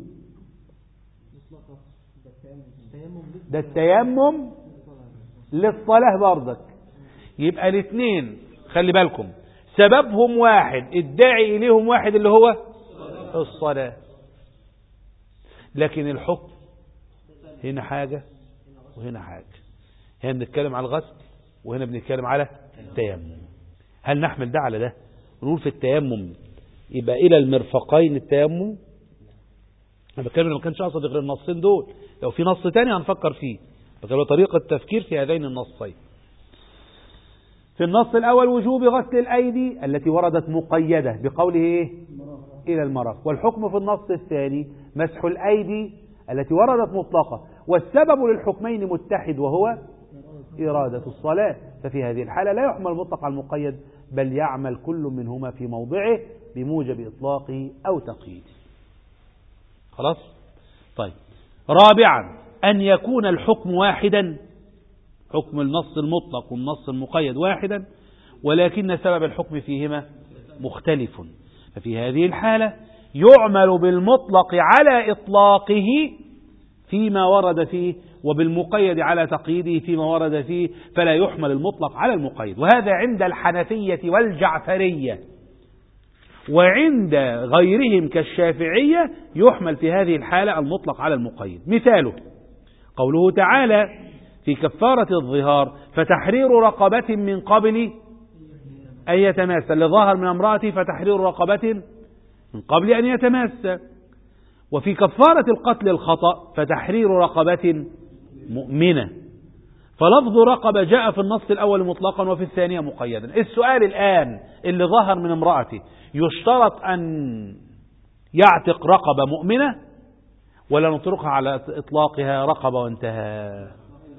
ده التيمم للصلاة برضك. يبقى الاثنين خلي بالكم سببهم واحد، الداعي إليهم واحد اللي هو الصلاة، لكن الحكم هنا حاجة وهنا حاجة. هنا بنتكلم على الغسل وهنا بنتكلم على التيمم. هل نحمل ده على ده؟ نقول في التيمم يبقى إلى المرفقين التيمم. أنا بتكلم ما كانش أقصد غير النصين دول، لو في نص تاني هنفكر فيه، بتبقى طريقة التفكير في هذين النصين. في النص الأول وجوب غسل الأيدي التي وردت مقيدة بقوله إيه؟ إلى المرافق. والحكم في النص الثاني مسح الأيدي التي وردت مطلقة، والسبب للحكمين متحد وهو إرادة الصلاة. ففي هذه الحالة لا يحمل مطلق على المقيد، بل يعمل كل منهما في موضعه بموجب إطلاقه أو تقييده. خلاص؟ طيب، رابعا أن يكون الحكم واحدا، حكم النص المطلق والنص المقيد واحدا، ولكن سبب الحكم فيهما مختلف. ففي هذه الحالة يعمل بالمطلق على إطلاقه فيما ورد فيه، وبالمقيد على تقييده فيما ورد فيه، فلا يحمل المطلق على المقيد. وهذا عند الحنفية والجعفرية، وعند غيرهم كالشافعية يحمل في هذه الحالة المطلق على المقيد. مثاله قوله تعالى في كفارة الظهار: فتحرير رقبة من قبل أن يتماس، اللي ظهر من امرأته فتحرير رقبة من قبل أن يتماس. وفي كفارة القتل الخطأ: فتحرير رقبة مؤمنة. فلفظ رقبة جاء في النص الأول مطلقا وفي الثانية مقيدا. السؤال الآن: اللي ظهر من امرأته يشترط أن يعتق رقبة مؤمنة ولا نطلقها على إطلاقها رقبة وانتهى؟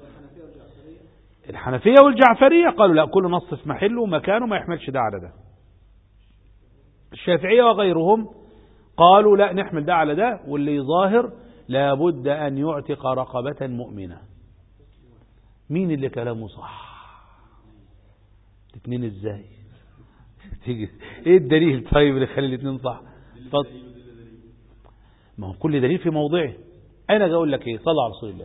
الحنفية والجعفرية قالوا لا، كل نص في محله ومكانه، ما يحملش ده على ده. الشافعية وغيرهم قالوا لا، نحمل ده على ده، واللي ظاهر لابد أن يعتق رقبة مؤمنة. مين اللي كلامه صح؟ الاثنين ازاي؟ ايه الدليل طيب اللي يخلي الاثنين صح؟ ما هو كل دليل في موضعه. انا جاي اقول لك ايه؟ صلى على رسول الله.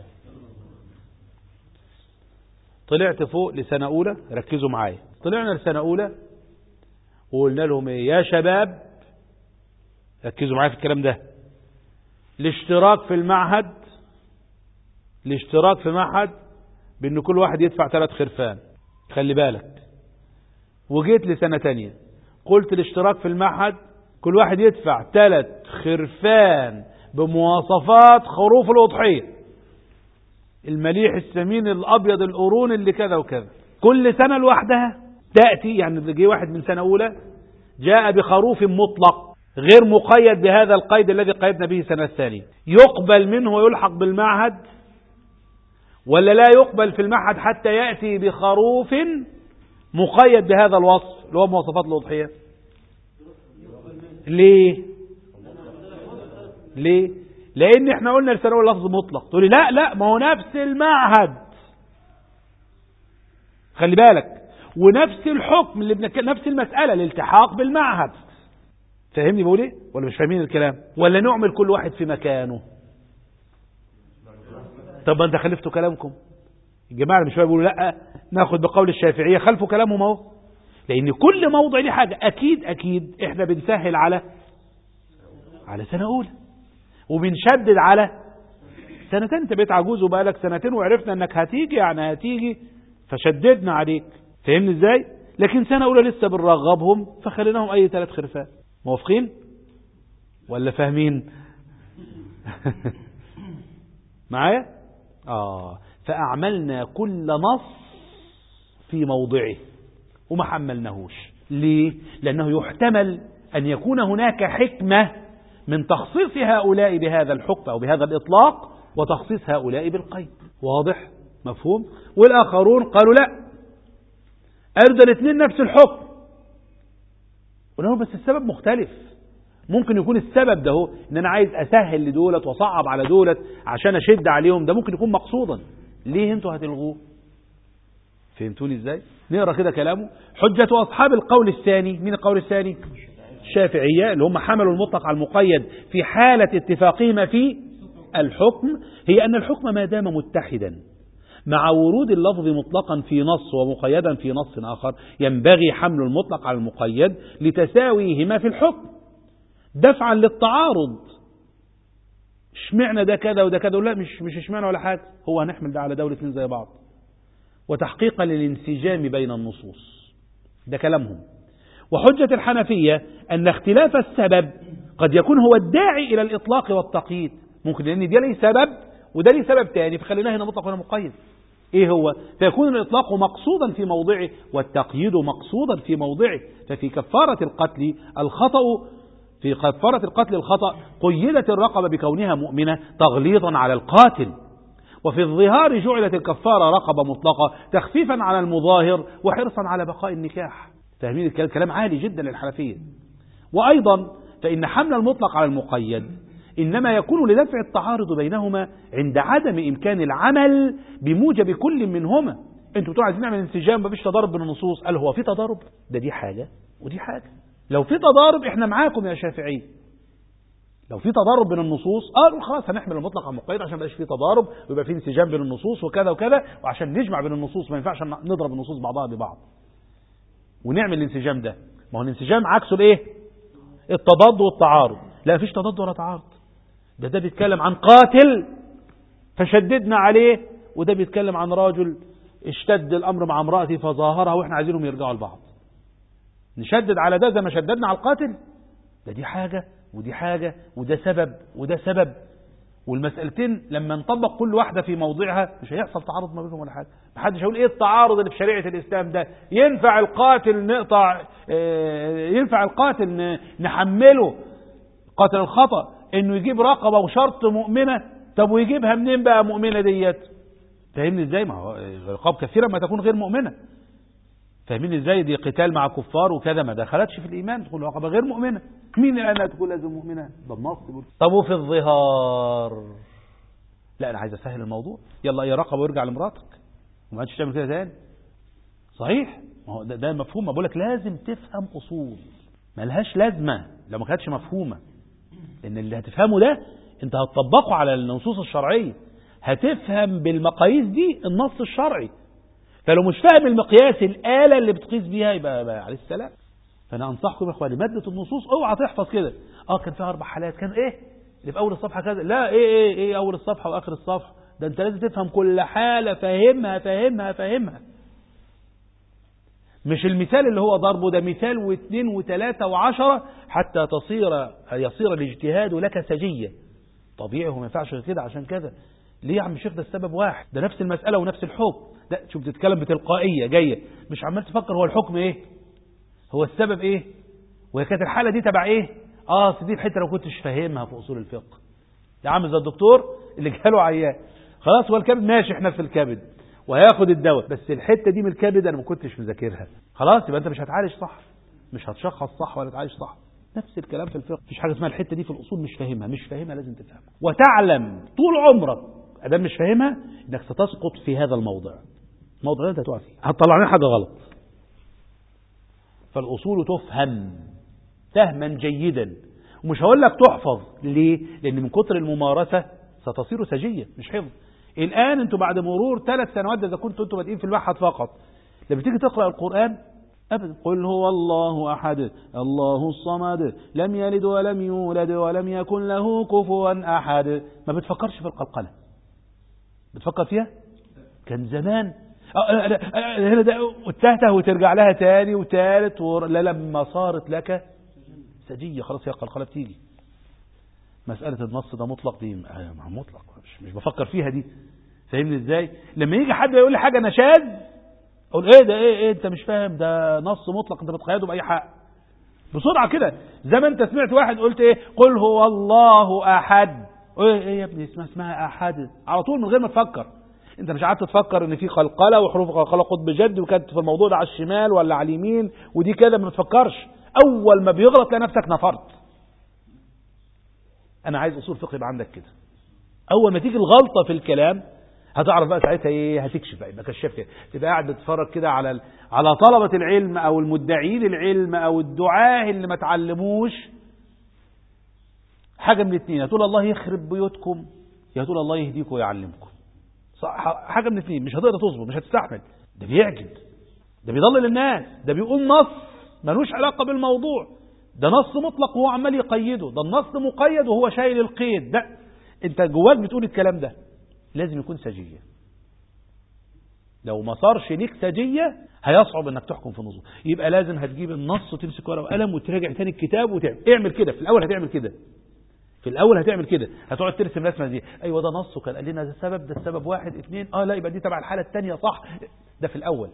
طلعت فوق لسنة أولى، ركزوا معايا، طلعنا لسنة أولى وقلنا لهم ايه يا شباب؟ ركزوا معايا في الكلام ده. الاشتراك في المعهد، الاشتراك في معهد بأن كل واحد يدفع 3 خرفان، خلي بالك. وجيت لسنة تانية قلت الاشتراك في المعهد كل واحد يدفع 3 خرفان بمواصفات خروف الأضحية، المليح السمين الأبيض القرون اللي كذا وكذا. كل سنة لوحدها تأتي، يعني اللي جه واحد من سنة أولى جاء بخروف مطلق غير مقيد بهذا القيد الذي قيدنا به سنة الثانية، يقبل منه ويلحق بالمعهد ولا لا يقبل في المعهد حتى يأتي بخروف مقيد بهذا الوصف اللي هو مواصفات الأضحية؟ ليه؟ ليه؟ لأن احنا قلنا لسنة أولى لفظ مطلق. تقولي لا لا، ما هو نفس المعهد، خلي بالك، ونفس الحكم اللي نفس المسألة، الالتحاق بالمعهد. فاهمني بقول ايه ولا مش فاهمين الكلام؟ ولا نعمل كل واحد في مكانه؟ طب انت خلفتوا كلامكم الجماعة اللي مش بيقولوا لا ناخد بقول الشافعية، خلفوا كلامهم اهو. لان كل موضع ليه حاجة. اكيد احنا بنسهل على سنة اولى وبنشدد على سنتين. انت بقيت عجوز وبقالك سنتين وعرفنا انك هتيجي، يعني هتيجي فشددنا عليك. فهمني ازاي؟ لكن سنة اولى لسه بنرغبهم فخليناهم اي 3 خرفان. موافقين ولا فاهمين؟ معايا؟ فأعملنا كل نص في موضعه وما حملناهوش. ليه؟ لأنه يحتمل أن يكون هناك حكمة من تخصيص هؤلاء بهذا الحكم أو بهذا الإطلاق وتخصيص هؤلاء بالقيد. واضح؟ مفهوم؟ والآخرون قالوا لا، قالوا ده الاثنين نفس الحكم، ولهم بس السبب مختلف. ممكن يكون السبب ده هو ان انا عايز اسهل لدولت واصعب على دولت عشان اشد عليهم، ده ممكن يكون مقصودا. ليه انتوا هتلغوه؟ فهمتوني ازاي؟ نقرا كده كلامه. حجة اصحاب القول الثاني، مين القول الثاني؟ الشافعية، اللي هم حملوا المطلق على المقيد في حالة اتفاقهما في الحكم، هي ان الحكم ما دام متحدا مع ورود اللفظ مطلقا في نص ومقيدا في نص آخر ينبغي حمل المطلق على المقيد لتساويهما في الحكم دفعا للتعارض. اشمعنى ده كذا وده كذا؟ لا، مش اشمعنى ولا حاجة، هو هنحمل ده على ده والاثنين زي بعض، وتحقيقا للانسجام بين النصوص. ده كلامهم. وحجة الحنفية أن اختلاف السبب قد يكون هو الداعي إلى الإطلاق والتقييد. ممكن لأن ده ليه سبب وده ليه سبب تاني فخليناه هنا مطلق وهنا مقيد. ايه هو؟ فيكون الإطلاق مقصودا في موضعه والتقييد مقصودا في موضعه. ففي كفارة القتل الخطأ قيدت الرقبة بكونها مؤمنة تغليظا على القاتل. وفي الظهار جعلت الكفارة رقبة مطلقة تخفيفا على المظاهر وحرصا على بقاء النكاح. فاهمين الكلام؟ عالي جدا للحنفية. وأيضا فإن حمل المطلق على المقيد إنما يكون لدفع التعارض بينهما عند عدم إمكان العمل بموجب كل منهما. انتوا بتوع عايزين نعمل انسجام مفيش تضارب بين النصوص. قال هو في تضارب؟ دي حاجة ودي حاجة. لو في تضارب احنا معاكم يا شافعي، لو في تضارب بين النصوص خلاص هنحمل المطلق على المقيد عشان ما يبقاش في تضارب ويبقى في انسجام بين النصوص وكذا وكذا، وعشان نجمع بين النصوص ما ينفعش نضرب النصوص بعضها ببعض ونعمل الانسجام ده. ما هو الانسجام عكسه الايه؟ التضاد والتعارض. لا مفيش تضاد ولا تعارض. ده بيتكلم عن قاتل فشددنا عليه، وده بيتكلم عن رجل اشتد الامر مع امرأته فظاهرها واحنا عايزينهم يرجعوا لبعض. نشدد على ده زي ما شددنا على القاتل؟ دي حاجة ودي حاجة، وده سبب وده سبب، والمسألتين لما نطبق كل واحدة في موضعها مش هيحصل تعارض ما بينهم ولا حاجة. محدش هيقول ايه التعارض اللي في شريعة الإسلام ده؟ ينفع القاتل نقطع، ينفع القاتل نحمله قاتل الخطأ انه يجيب رقبة وشرط مؤمنة؟ طب ويجيبها منين بقى مؤمنة ديت؟ فاهمني ازاي؟ ما هو رقاب كثيرة ما تكون غير مؤمنة. فاهمين ازاي؟ دي قتال مع كفار وكذا، ما دخلتش في الإيمان، تقول رقبة غير مؤمنة. مين الآن تقول لازم مؤمنة؟ ده النص يقول. طب وفي الظهار؟ لا أنا عايز أسهل الموضوع، يلا يا رقبة وارجع لمراتك وما عادش تعمل كده تاني. صحيح؟ ما هو ده مفهوم. بقول لك لازم تفهم أصول ملهاش لازمة لو ما كانتش مفهومة، لأن اللي هتفهمه ده أنت هتطبقه على النصوص الشرعية، هتفهم بالمقاييس دي النص الشرعي. فلو مش فاهم المقياس الآلة اللي بتقيس بيها يبقى عليه السلام. فأنا أنصحكم يا إخواني مادة النصوص اوعى تحفظ كده. كان فيها 4 حالات، كان إيه اللي في أول الصفحة كذا، لا إيه أول الصفحة وآخر الصفحة. ده أنت لازم تفهم كل حالة، فاهمها فاهمها فاهمها. مش المثال اللي هو ضربه ده مثال واثنين وثلاثة وعشرة حتى يصير الاجتهاد لك سجية. طبيعي هو ما ينفعش كده. عشان كده ليه يا عم الشيخ؟ ده السبب واحد، ده نفس المسألة ونفس الحكم. ده شوف بتتكلم بتلقائية جاية، مش عمال تفكر هو الحكم ايه، هو السبب ايه، وهي كانت الحالة دي تبع ايه. دي الحتة لو كنتش فاهمها في اصول الفقه يا عم، زي الدكتور اللي جاله عيان خلاص هو الكبد ماشي، احنا في الكبد وهياخد الدواء، بس الحتة دي من الكبد انا ما كنتش مذاكرها، خلاص يبقى انت مش هتعالج صح، مش هتشخص صح ولا تعالج صح. نفس الكلام في الفقه، مفيش حاجة اسمها الحتة دي في الأصول مش فاهمها لازم تفهمها وتعلم طول عمرك أدام مش فاهمها إنك ستسقط في هذا الموضوع ده أنت هتقع فيه، هتطلع لنا حاجة غلط. فالأصول تفهم فهما جيدا، ومش هقول لك تحفظ. ليه؟ لأن من كتر الممارسة ستصير سجية مش حفظ. الآن أنتوا بعد مرور 3 سنوات إذا كنتوا أنتوا بادئين في البحث فقط، لما تيجي تقرأ القرآن أبدا قل هو الله أحد الله الصمد لم يلد ولم يولد ولم يكن له كفوا أحد، ما بتفكرش في القلقلة. بتفكر فيها؟ كان زمان هنا ده وتهته وترجع لها تاني وتالت لما صارت لك سجية خلاص هي القلقلة بتيجي. مسألة النص ده مطلق دي مطلق مش بفكر فيها دي. فاهمني ازاي؟ لما يجي حد يقول لي حاجة نشاذ اقول ايه ده ايه انت مش فاهم، ده نص مطلق انت بتقيده باي حق بسرعه كده. زي ما انت سمعت واحد قلت ايه قل هو الله احد، ايه يا ابني اسمها احد على طول من غير ما تفكر. انت مش قعدت تفكر ان في قلقله وحروف قلقله قطب جد وكانت في الموضوع ده على الشمال ولا على اليمين ودي كده، ما تفكرش. اول ما بيغلط تلاقي نفسك نفرت. انا عايز اصول فقه يبقى عندك كده، اول ما تيجي الغلطه في الكلام هتعرف بقى ساعتها ايه، هتكشف بقى، يبقى كشاف كده، تبقى قاعد بتتفرج كده على طلبة العلم او المدعين العلم او الدعاة اللي ما تعلموش حاجة من الاثنين، يا تقول الله يخرب بيوتكم يا تقول الله يهديكم ويعلمكم. حاجة من الاثنين، مش هتقدر تصبر، مش هتستحمل. ده بيعجب، ده بيضلل الناس، ده بيقول نص ملوش علاقة بالموضوع، ده نص مطلق وهو عمال يقيده، ده النص مقيد وهو شايل القيد. ده انت جواك بتقول الكلام ده لازم يكون سجية. لو ما صارش ليك سجية هيصعب انك تحكم في النصوص. يبقى لازم هتجيب النص وتمسك ورقة وقلم وتراجع تاني الكتاب اعمل كده في الاول، هتعمل كده هتقعد ترسم رسمة دي، ايوه ده نص وكان قال لنا ده السبب، ده السبب 1 2 لا يبقى دي تبع الحالة الثانية صح. ده في الاول.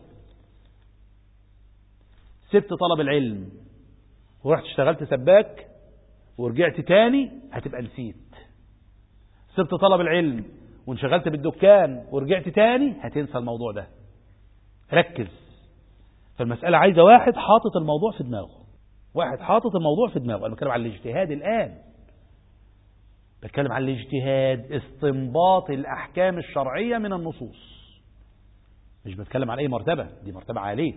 سبت طلب العلم ورحت اشتغلت سباك ورجعت تاني هتبقى نسيت. سبت طلب العلم وانشغلت بالدكان ورجعت تاني هتنسى الموضوع ده. ركز. فالمسألة عايزة واحد حاطط الموضوع في دماغه. أنا بتكلم عن الاجتهاد الآن، بتكلم عن الاجتهاد، استنباط الأحكام الشرعية من النصوص. مش بتكلم عن أي مرتبة، دي مرتبة عالية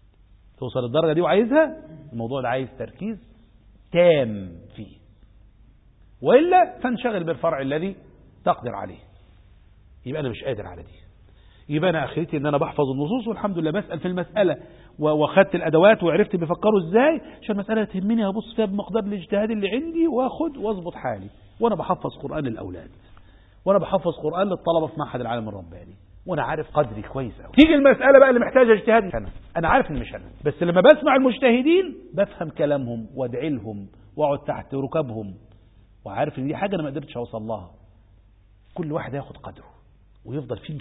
توصل الدرجة دي وعايزها، الموضوع ده عايز تركيز تام فيه. وإلا فانشغل بالفرع الذي تقدر عليه. يبقى أنا مش قادر على دي، يبقى أنا آخرتي إن أنا بحفظ النصوص والحمد لله بسأل في المسألة وأخذت الأدوات وعرفت بيفكروا إزاي عشان المسألة تهمني أبص فيها بمقدار الاجتهاد اللي عندي وأخد وأظبط حالي، وأنا بحفظ قرآن للأولاد، وأنا بحفظ قرآن للطلبة في معهد العالم الرباني، وأنا عارف قدري كويس أوي. تيجي المسألة بقى اللي محتاجة اجتهاد، أنا عارف إن مش أنا، بس لما بسمع المجتهدين بفهم كلامهم وأدعي لهم وأقعد تحت ركابهم، وعارف إن دي حاجة أنا ما قدرتش أوصل لها. كل واحد ياخد قدره ويفضل فيه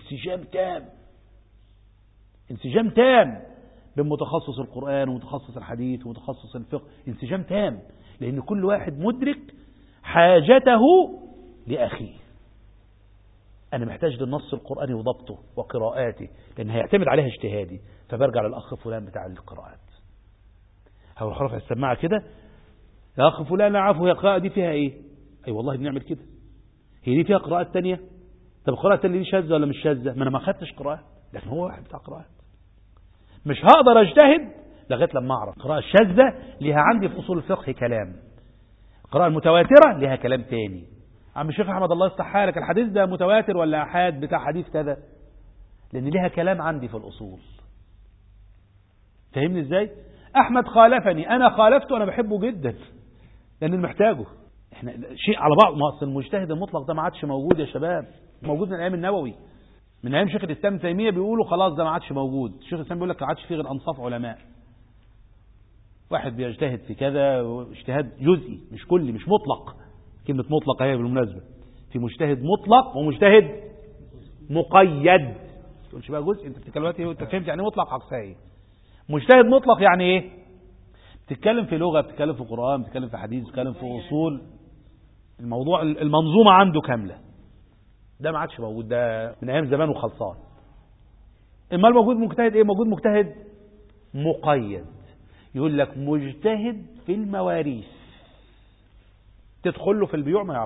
انسجام تام بين متخصص القرآن ومتخصص الحديث ومتخصص الفقه، انسجام تام، لأن كل واحد مدرك حاجته لأخيه. أنا محتاج للنص القرآني وضبطه وقراءاته لأن هيعتمد عليها اجتهادي، فبرجع للأخ فلان بتاع القراءات، هروح رافع السماعة كده، يا أخ فلان لا عفو، هي القراءة دي فيها إيه؟ أي والله بنعمل كده، هي دي فيها قراءات تانية؟ طب القراءة التانية دي شاذة ولا مش شاذة؟ ما أنا ما خدتش قراءات، لكن هو واحد بتاع قراءات. مش هقدر اجتهد لغايه لما اعرف القراءه الشاذه ليها عندي في اصول الفقه كلام، القراءه المتواتره ليها كلام تاني. عم الشيخ احمد الله يصلح حالك، الحديث ده متواتر ولا احاد بتاع حديث كذا، لان ليها كلام عندي في الاصول. فهمني ازاي؟ احمد خالفني، انا خالفته، انا بحبه جدا لان محتاجه. احنا شيء على بعض، ما اصل المجتهد المطلق ده ما عادش موجود يا شباب، موجود من ايام النووي، من ايام شيخ الاسلام تيميه بيقولوا خلاص ده ما عادش موجود. شيخ الاسلام بيقول لك ما عادش فيه غير انصاف علماء، واحد بيجتهد في كذا اجتهاد جزئي مش كلي مش مطلق. كلمه مطلق هي بالمناسبه، في مجتهد مطلق ومجتهد مقيد. ما تقولش بقى جزء، انت بتتكلم دلوقتي انت فهمت يعني مطلق عكسها ايه. مجتهد مطلق يعني ايه؟ بتتكلم في لغه، بتتكلم في قرآن، بتتكلم في حديث، بتتكلم في اصول، الموضوع المنظومه عنده كامله. ده ما عادش موجود، ده من ايام زمان وخلصان. اما الموجود مجتهد ايه؟ موجود مجتهد مقيد، يقول لك مجتهد في المواريث، تدخل له في البيوع ما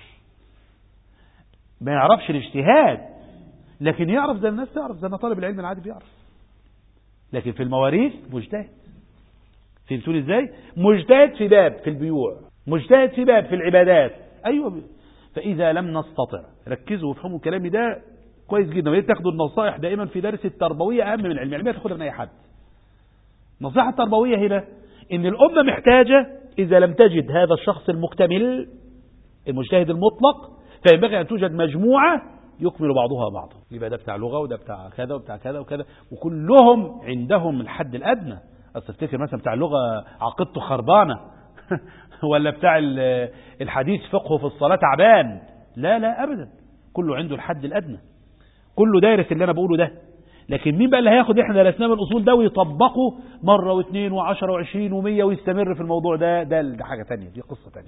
يعرفش الاجتهاد، لكن يعرف زي الناس تعرف، زي ما طالب العلم العادي بيعرف، لكن في المواريث مجتهد. فهمتوني ازاي؟ مجتهد في باب في البيوع، مجتهد في باب في العبادات. ايوه. فإذا لم نستطع، ركزوا وافهموا كلامي ده كويس جدا، ويا تاخدوا النصائح دائما في درس التربوية أهم من العلم، العلمية تاخدها من أي حد. النصيحة التربوية هنا إن الأمة محتاجة إذا لم تجد هذا الشخص المكتمل المجتهد المطلق، فينبغي أن توجد مجموعة يكمل بعضها بعضا، يبقى ده بتاع لغة وده بتاع كذا وبتاع كذا وكذا، وكلهم عندهم الحد الأدنى. أفتكر مثلا بتاع اللغة عقيدته خربانة ولا بتاع الحديث فقهه في الصلاة تعبان، لا أبدا، كله عنده الحد الأدنى، كله دارس اللي أنا بقوله ده. لكن مين بقى اللي هياخد احنا درسناه من الأصول ده ويطبقه مرة واثنين وعشرة وعشرين ومية ويستمر في الموضوع ده حاجة تانية، دي قصة تانية.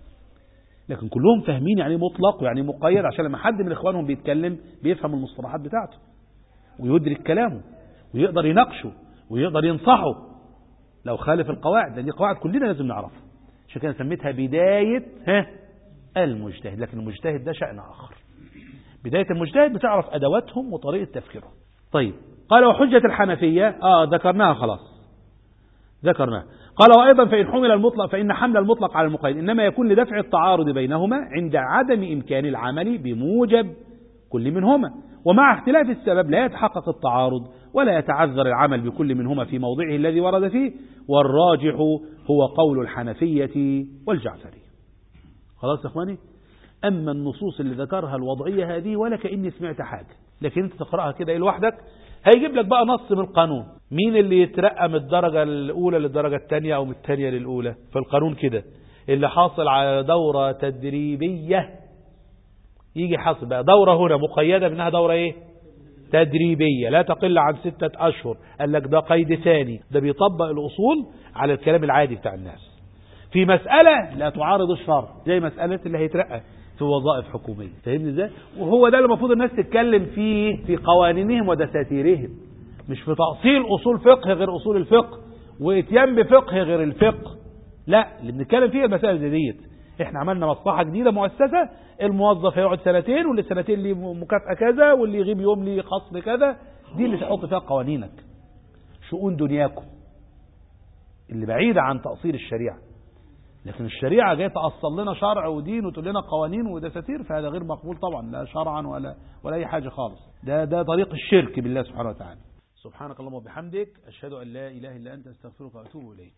لكن كلهم فاهمين يعني مطلق ويعني مقيد، عشان لما حد من إخوانهم بيتكلم بيفهم المصطلحات بتاعته ويدرك كلامه ويقدر يناقشه ويقدر ينصحه لو خالف القواعد، لأن دي قواعد كلنا لازم نعرفها. عشان كده سميتها بداية المجتهد، لكن المجتهد ده شأن آخر. بداية المجتهد بتعرف أدواتهم وطريقة تفكيرهم. طيب، قال وحجة الحنفية ذكرناها خلاص، ذكرناها. قال وأيضا فإن حمل المطلق على المقيد إنما يكون لدفع التعارض بينهما عند عدم إمكان العمل بموجب كل منهما، ومع اختلاف السبب لا يتحقق التعارض ولا يتعذر العمل بكل منهما في موضعه الذي ورد فيه، والراجح هو قول الحنفية والجعفرية. خلاص يا اخواني؟ أما النصوص اللي ذكرها الوضعية هذه ولا كأني سمعت حاجة، لكن انت تقرأها كده لوحدك هيجيب لك بقى نص من القانون، مين اللي يترقى من الدرجة الأولى للدرجة الثانية أو من الثانية للأولى في القانون كده، اللي حاصل على دورة تدريبية يجي حاصل بقى دورة هنا مقيدة منها دورة ايه؟ تدريبية لا تقل عن 6 أشهر، قال لك ده قيد ثاني، ده بيطبق الأصول على الكلام العادي بتاع الناس في مسألة لا تعارض الشرع، زي مسألة اللي هيترقى في وظائف حكومية. فاهمني ازاي؟ وهو ده اللي المفروض الناس تتكلم فيه في قوانينهم ودساتيرهم، مش في تأصيل أصول فقه غير أصول الفقه واتيان بفقه غير الفقه. لا، اللي بنتكلم فيه المسائل زي ديت. احنا عملنا مصلحة جديدة مؤسسة، الموظف هيقعد 2 واللي 2 ليه مكافأة كذا واللي يغيب يوم ليه خصم كذا، دي اللي تحط فيها قوانينك، شؤون دنياكم اللي بعيدة عن تأصيل الشريعة. لكن الشريعة جاية تأصل لنا شرع ودين وتقول لنا قوانين ودساتير، فهذا غير مقبول طبعا، لا شرعا ولا أي حاجة خالص. ده طريق الشرك بالله سبحانه وتعالى. سبحانك اللهم وبحمدك، أشهد أن لا إله إلا أنت، أستغفرك وأتوب إليك.